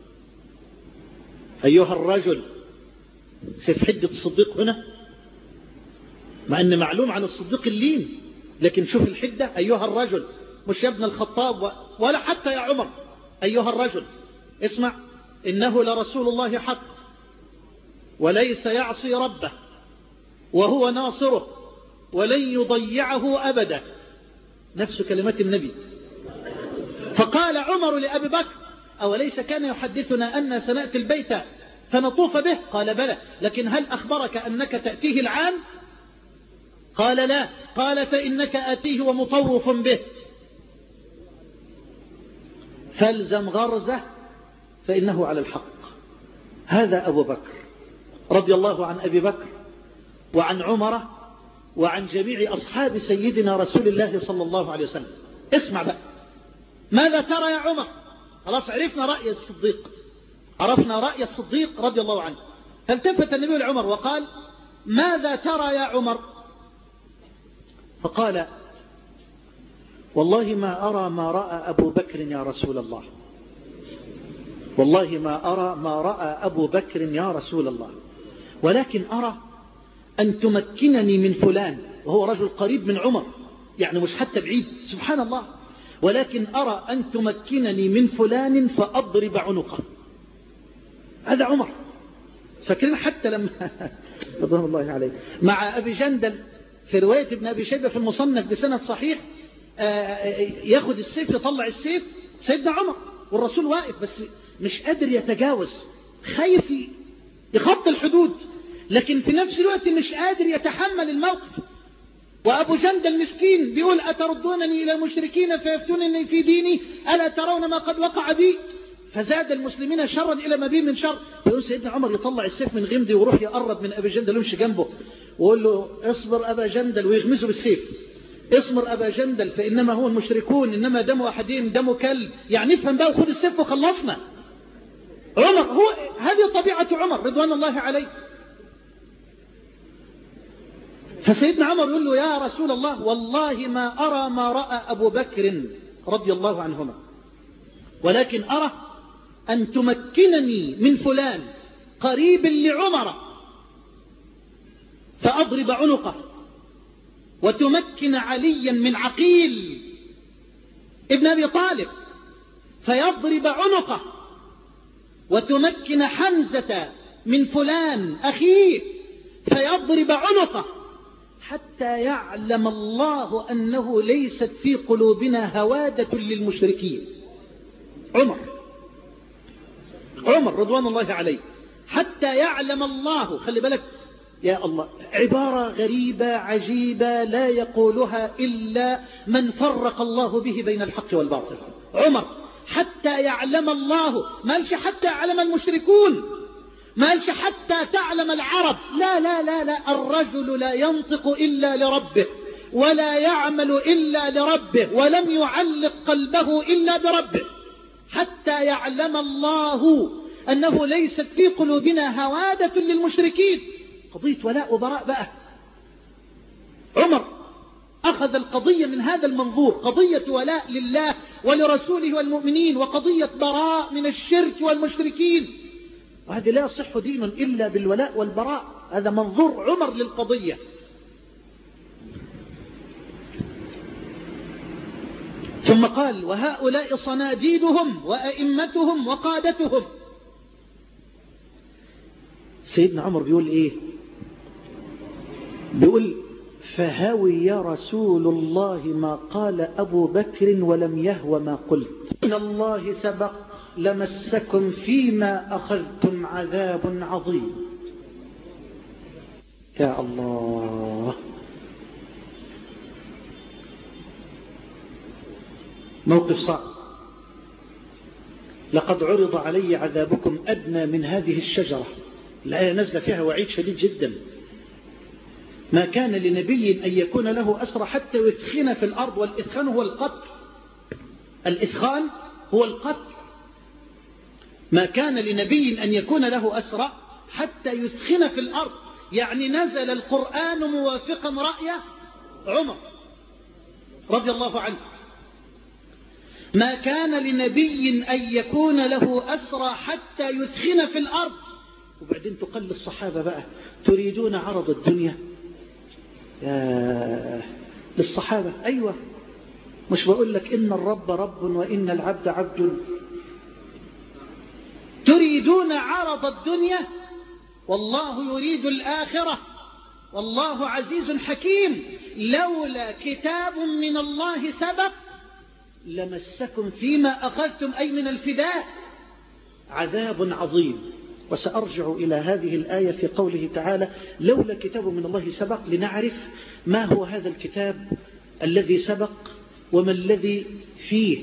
أيها الرجل شوف حدة الصديق هنا، مع أن معلوم عن الصديق اللين، لكن شوف الحدة. أيها الرجل، مش يا ابن الخطاب ولا حتى يا عمر، أيها الرجل اسمع إنه لرسول الله حق وليس يعصي ربه وهو ناصره ولن يضيعه أبدا. نفس كلمات النبي. فقال عمر لأبي بكر أوليس كان يحدثنا أن سنأتي البيت فنطوف به؟ قال بلى، لكن هل أخبرك أنك تأتيه العام؟ قال لا. قال فإنك آتيه ومطوف به. فالزم غرزه فإنه على الحق. هذا أبو بكر رضي الله عن أبي بكر وعن عمر وعن جميع أصحاب سيدنا رسول الله صلى الله عليه وسلم. اسمع بقى ماذا ترى يا عمر؟ خلاص عرفنا رأي الصديق، عرفنا رأي الصديق رضي الله عنه. فالتفت النبي لعمر وقال ماذا ترى يا عمر؟ فقال والله ما أرى ما رأى أبو بكر يا رسول الله، والله ما أرى ما رأى أبو بكر يا رسول الله، ولكن أرى أن تمكنني من فلان، وهو رجل قريب من عمر يعني مش حتى بعيد سبحان الله، ولكن أرى أن تمكنني من فلان فأضرب عنقه. هذا عمر. فاكرين حتى لما رضوان الله عليه مع أبي جندل في رواية ابن أبي شيبة في المصنف بسند صحيح ياخد السيف يطلع السيف سيدنا عمر والرسول واقف بس مش قادر يتجاوز، خايف يخط الحدود، لكن في نفس الوقت مش قادر يتحمل الموقف. وأبو جندل مسكين بيقول أتردونني إلى المشركين فيفتونني في ديني ألا ترون ما قد وقع بي؟ فزاد المسلمين شرا إلى ما بيه من شر. يقول سيدنا عمر يطلع السيف من غمدي ويروح يقرب من أبي جندل ويمشي جنبه ويقول له اصبر أبا جندل، ويغمزه بالسيف. اصبر أبا جندل فإنما هو المشركون، إنما دم أحدهم دم كلب. يعني افهم بقى وخذ السيف وخلصنا. عمر هو هذه طبيعة عمر رضوان الله عليه. فسيدنا عمر يقول له يا رسول الله والله ما أرى ما رأى أبو بكر رضي الله عنهما، ولكن أرى أن تمكنني من فلان قريب لعمر فأضرب عنقه، وتمكن عليا من عقيل ابن أبي طالب فيضرب عنقه، وتمكن حمزة من فلان أخيه فيضرب عنقه، حتى يعلم الله أنه ليست في قلوبنا هوادة للمشركين. عمر عمر رضوان الله عليه. حتى يعلم الله، خلي بالك يا الله، عبارة غريبة عجيبة لا يقولها إلا من فرق الله به بين الحق والباطل. عمر حتى يعلم الله، ما قالش حتى يعلم المشركون، ما قالش حتى تعلم العرب، لا لا لا لا، الرجل لا ينطق إلا لربه ولا يعمل إلا لربه ولم يعلق قلبه إلا بربه. حتى يعلم الله أنه ليست في قلوبنا هوادة للمشركين. قضية ولاء وبراء بقى. عمر أخذ القضية من هذا المنظور، قضية ولاء لله ولرسوله والمؤمنين، وقضية براء من الشرك والمشركين. وهذه لا يصح دين إلا بالولاء والبراء. هذا منظور عمر للقضية. ثم قال وهؤلاء صناديدهم وأئمتهم وقادتهم. سيدنا عمر بيقول إيه؟ بيقول فهوي يا رسول الله ما قال أبو بكر ولم يهو ما قلت، إن الله سبق لمسكم فيما أخذتم عذاب عظيم. يا الله، موقف صعب. لقد عرض علي عذابكم أدنى من هذه الشجرة. الآية نزل فيها وعيد شديد جدا. ما كان لنبي أن يكون له أسرى حتى يثخن في الأرض، والإثخان هو القتل. الإثخان هو القتل. ما كان لنبي أن يكون له أسرى حتى يثخن في الأرض، يعني نزل القرآن موافقا رأي عمر رضي الله عنه. ما كان لنبي أن يكون له أسرى حتى يثخن في الأرض. وبعدين تقل الصحابة بقى، تريدون عرض الدنيا يا للصحابة. أيوة، مش بقول لك إن الرب رب وإن العبد عبد. تريدون عرض الدنيا والله يريد الآخرة والله عزيز حكيم. لولا كتاب من الله سبق لمسكم فيما أخذتم، أي من الفداء، عذاب عظيم. وسأرجع إلى هذه الآية في قوله تعالى لولا كتاب من الله سبق، لنعرف ما هو هذا الكتاب الذي سبق وما الذي فيه،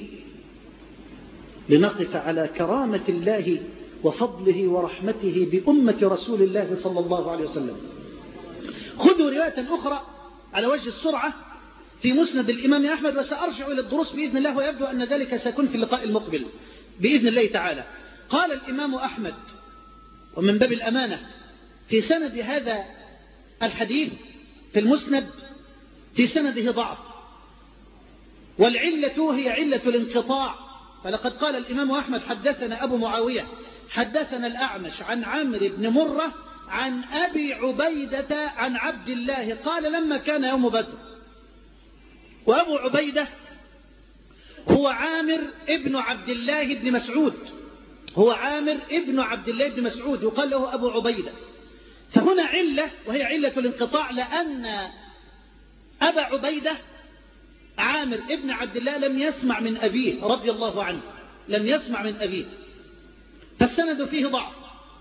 لنقف على كرامة الله وفضله ورحمته بأمة رسول الله صلى الله عليه وسلم. خذوا رواية أخرى على وجه السرعة في مسند الإمام أحمد، وسأرجع إلى الدروس بإذن الله، ويبدو أن ذلك سيكون في اللقاء المقبل بإذن الله تعالى. قال الإمام أحمد، ومن باب الأمانة في سند هذا الحديث في المسند في سنده ضعف، والعلة هي علة الانقطاع. فلقد قال الإمام أحمد حدثنا أبو معاوية حدثنا الأعمش عن عمرو بن مرة عن أبي عبيدة عن عبد الله قال لما كان يوم بدر. وأبو عبيدة هو عامر ابن عبد الله بن مسعود، هو عامر ابن عبد الله بن مسعود، يقال له أبو عبيدة. فهنا علة وهي علة الانقطاع، لأن أبا عبيدة عامر ابن عبد الله لم يسمع من أبيه رضي الله عنه، لم يسمع من أبيه، فالسند فيه ضعف.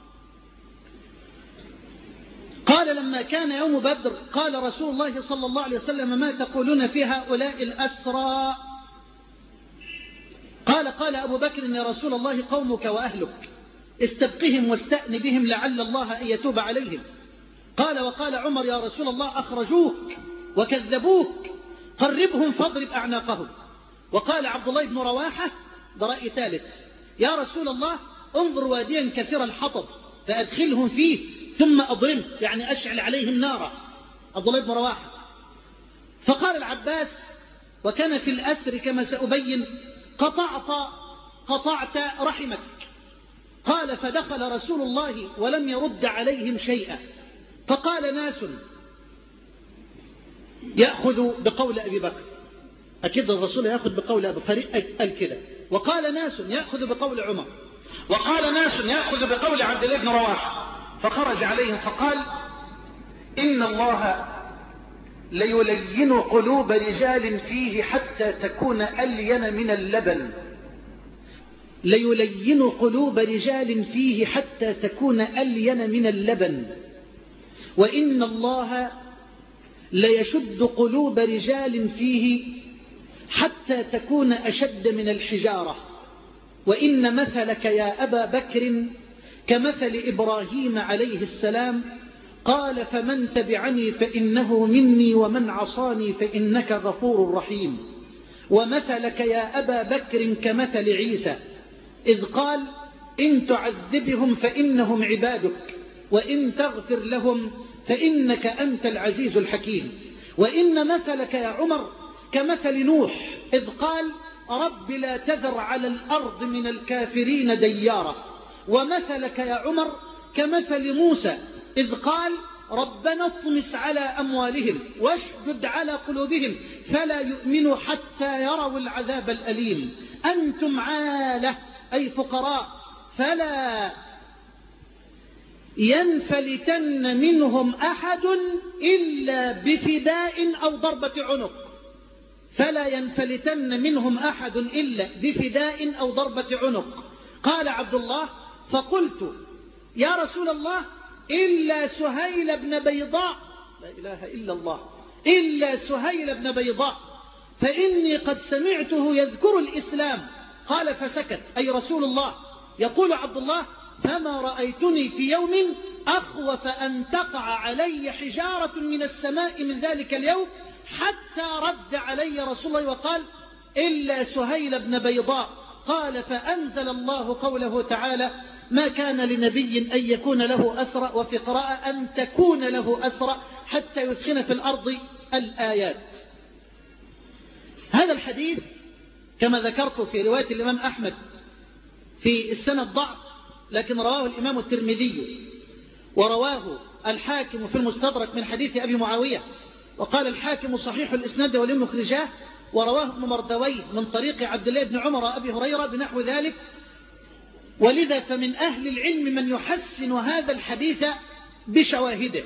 قال لما كان يوم بدر قال رسول الله صلى الله عليه وسلم ما تقولون في هؤلاء الأسرى؟ قال قال أبو بكر يا رسول الله قومك وأهلك استبقهم واستأن بهم لعل الله أن يتوب عليهم. قال وقال عمر يا رسول الله أخرجوك وكذبوك قربهم فاضرب أعناقهم. وقال عبد الله بن رواحة ده رأي ثالث يا رسول الله انظر واديا كثير الحطب فأدخلهم فيه ثم أضرم يعني أشعل عليهم نارا. عبد الله بن رواحة. فقال العباس وكان في الأسر كما سأبين قطعت قطعت رحمك. قال فدخل رسول الله ولم يرد عليهم شيئا. فقال ناس يأخذ بقول أبي بكر أكيد الرسول يأخذ بقول أبي فريق قال كده. وقال ناس يأخذ بقول عمر وقال ناس يأخذ بقول عبد الله بن رواحة. فخرج عليهم فقال إن الله ليلين قلوب رجال فيه حتى تكون ألين من اللبن ليلين قلوب رجال فيه حتى تكون ألين من اللبن وإن الله ليشد قلوب رجال فيه حتى تكون أشد من الحجارة وإن مثلك يا أبا بكر كمثل إبراهيم عليه السلام قال فمن تبعني فإنه مني ومن عصاني فإنك غفور رحيم. ومثلك يا أبا بكر كمثل عيسى إذ قال إن تعذبهم فإنهم عبادك وإن تغفر لهم فإنك أنت العزيز الحكيم. وإن مثلك يا عمر كمثل نوح إذ قال رب لا تذر على الأرض من الكافرين ديارا. ومثلك يا عمر كمثل موسى إذ قال ربنا اطمس على أموالهم واشدد على قلوبهم فلا يؤمنوا حتى يروا العذاب الأليم. أنتم عالة أي فقراء فلا ينفلتن منهم أحد إلا بفداء أو ضربة عنق فلا ينفلتن منهم أحد إلا بفداء أو ضربة عنق. قال عبد الله فقلت يا رسول الله إلا سهيل بن بيضاء لا إله إلا الله إلا سهيل بن بيضاء فإني قد سمعته يذكر الإسلام. قال فسكت أي رسول الله. يقول عبد الله فما رأيتني في يوم أخوف أن تقع علي حجارة من السماء من ذلك اليوم حتى رد علي رسول الله وقال إلا سهيل بن بيضاء. قال فأنزل الله قوله تعالى ما كان لنبي أن يكون له أسرى وفي قراءة أن تكون له أسرى حتى يثخن في الأرض الآيات. هذا الحديث كما ذكرت في رواية الإمام أحمد في السنة ضعف لكن رواه الإمام الترمذي ورواه الحاكم في المستدرك من حديث أبي معاوية وقال الحاكم صحيح الإسناد ولم يخرجاه ورواه ابن مردويه من طريق عبد الله بن عمر وأبي هريرة بنحو ذلك. ولذا فمن أهل العلم من يحسن هذا الحديث بشواهده.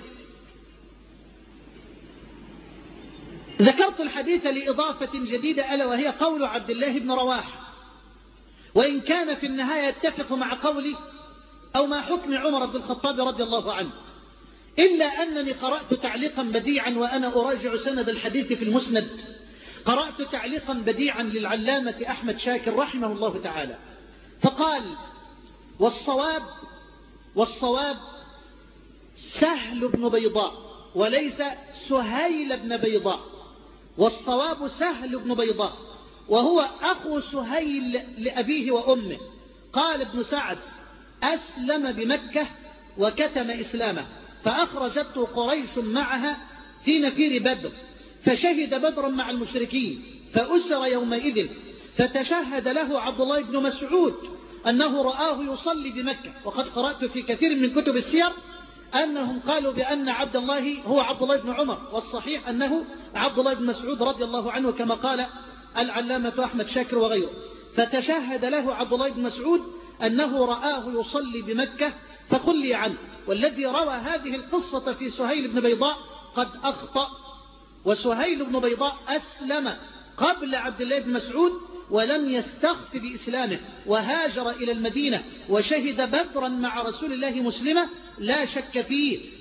ذكرت الحديث لإضافة جديدة ألا وهي قول عبد الله بن رواحة وإن كان في النهاية يتفق مع قولي أو مع حكم عمر بن الخطاب رضي الله عنه إلا أنني قرأت تعليقا بديعا وأنا أراجع سند الحديث في المسند قرأت تعليقا بديعا للعلامة أحمد شاكر رحمه الله تعالى فقال والصواب والصواب سهل بن بيضاء وليس سهيل بن بيضاء والصواب سهل بن بيضاء وهو أخو سهيل لأبيه وأمه. قال ابن سعد أسلم بمكة وكتم إسلامه فأخرجته قريش معها في نفير بدر فشهد بدرا مع المشركين فأسر يومئذ فتشهد له عبد الله بن مسعود أنه رآه يصلي بمكة. وقد قرأت في كثير من كتب السير أنهم قالوا بأن عبد الله هو عبد الله بن عمر والصحيح أنه عبد الله بن مسعود رضي الله عنه كما قال العلامة أحمد شاكر وغيره. فتشهد له عبد الله بن مسعود أنه رآه يصلي بمكة فقل لي عنه. والذي روى هذه القصة في سهيل بن بيضاء قد أخطأ وسهيل بن بيضاء أسلم قبل عبد الله بن مسعود ولم يستخف بإسلامه وهاجر إلى المدينة وشهد بدرا مع رسول الله مسلمة لا شك فيه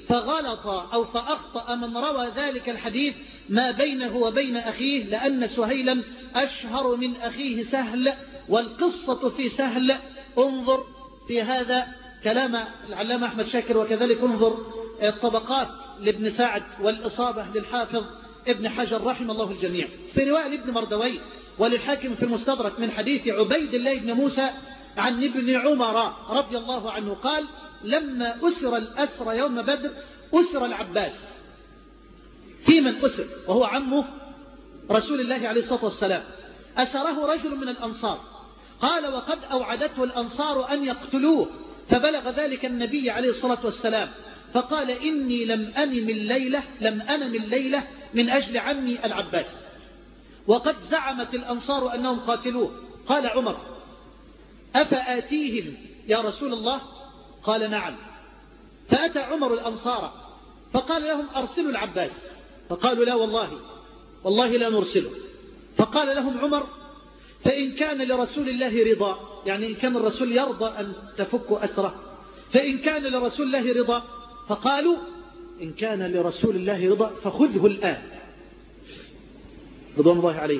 فغلط أو فأخطأ من روى ذلك الحديث ما بينه وبين أخيه، لأن سهيلا أشهر من أخيه سهل، والقصة في سهل انظر في هذا كلام العلامة أحمد شاكر، وكذلك انظر الطبقات لابن سعد والإصابة للحافظ ابن حجر رحم الله الجميع. في رواية لابن مردوي وللحاكم في المستدرك من حديث عبيد الله بن موسى عن ابن عمر رضي الله عنه قال: لما أسر الأسر يوم بدر أسر العباس. في من أسر وهو عمه رسول الله عليه الصلاة والسلام، أسره رجل من الأنصار، قال: وقد أوعدته الأنصار أن يقتلوه، فبلغ ذلك النبي عليه الصلاة والسلام فقال: إني لم أنم الليلة لم أنم الليلة من أجل عمي العباس، وقد زعمت الأنصار أنهم قاتلوه. قال عمر: أفآتيهم يا رسول الله؟ قال: نعم. فأتى عمر الأنصار فقال لهم: أرسلوا العباس. فقالوا: لا والله والله لا نرسله. فقال لهم عمر: فإن كان لرسول الله رضا، يعني إن كان الرسول يرضى أن تفكوا أسره، فإن كان لرسول الله رضا، فقالوا: إن كان لرسول الله رضا فخذه الآن رضوان الله عليه.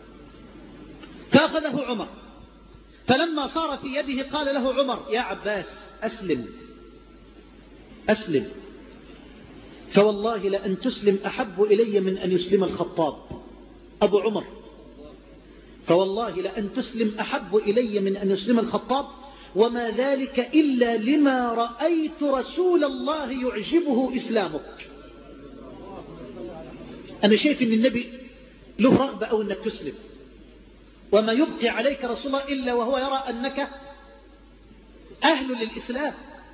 فأخذه عمر، فلما صار في يده قال له عمر: يا عباس أسلم أسلم، فوالله لأن تسلم أحب إلي من أن يسلم الخطاب. أبو عمر: فوالله لأن تسلم أحب إلي من أن يسلم الخطاب، وما ذلك إلا لما رأيت رسول الله يعجبه إسلامك. أنا شايف أن النبي له رغبة أو أنك تسلم، وما يبقي عليك رسول الله إلا وهو يرى أنك أهل للإسلام.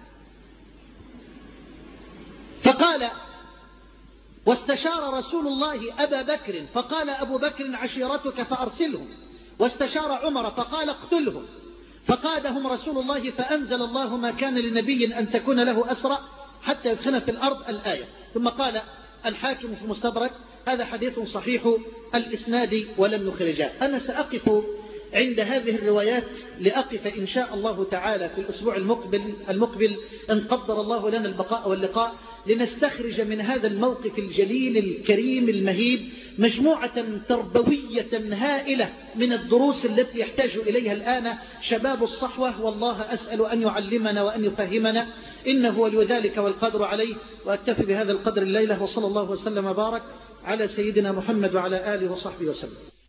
فقال: واستشار رسول الله أبا بكر، فقال أبو بكر: عشيرتك فأرسلهم. واستشار عمر فقال: اقتلهم. فقادهم رسول الله، فأنزل الله: ما كان لنبي أن تكون له أسرى حتى يدخن في الأرض، الآية. ثم قال الحاكم في المستدرك: هذا حديث صحيح الإسناد ولم نخرجه. أنا سأقف عند هذه الروايات لأقف إن شاء الله تعالى في الأسبوع المقبل, المقبل إن قدر الله لنا البقاء واللقاء، لنستخرج من هذا الموقف الجليل الكريم المهيب مجموعة تربوية هائلة من الدروس التي يحتاج إليها الآن شباب الصحوة. والله أسأل أن يعلمنا وأن يفهمنا، إنه ولي ذلك والقدر عليه. وأكتفي بهذا القدر الليلة، وصلى الله وسلم وبارك على سيدنا محمد وعلى آله وصحبه وسلم.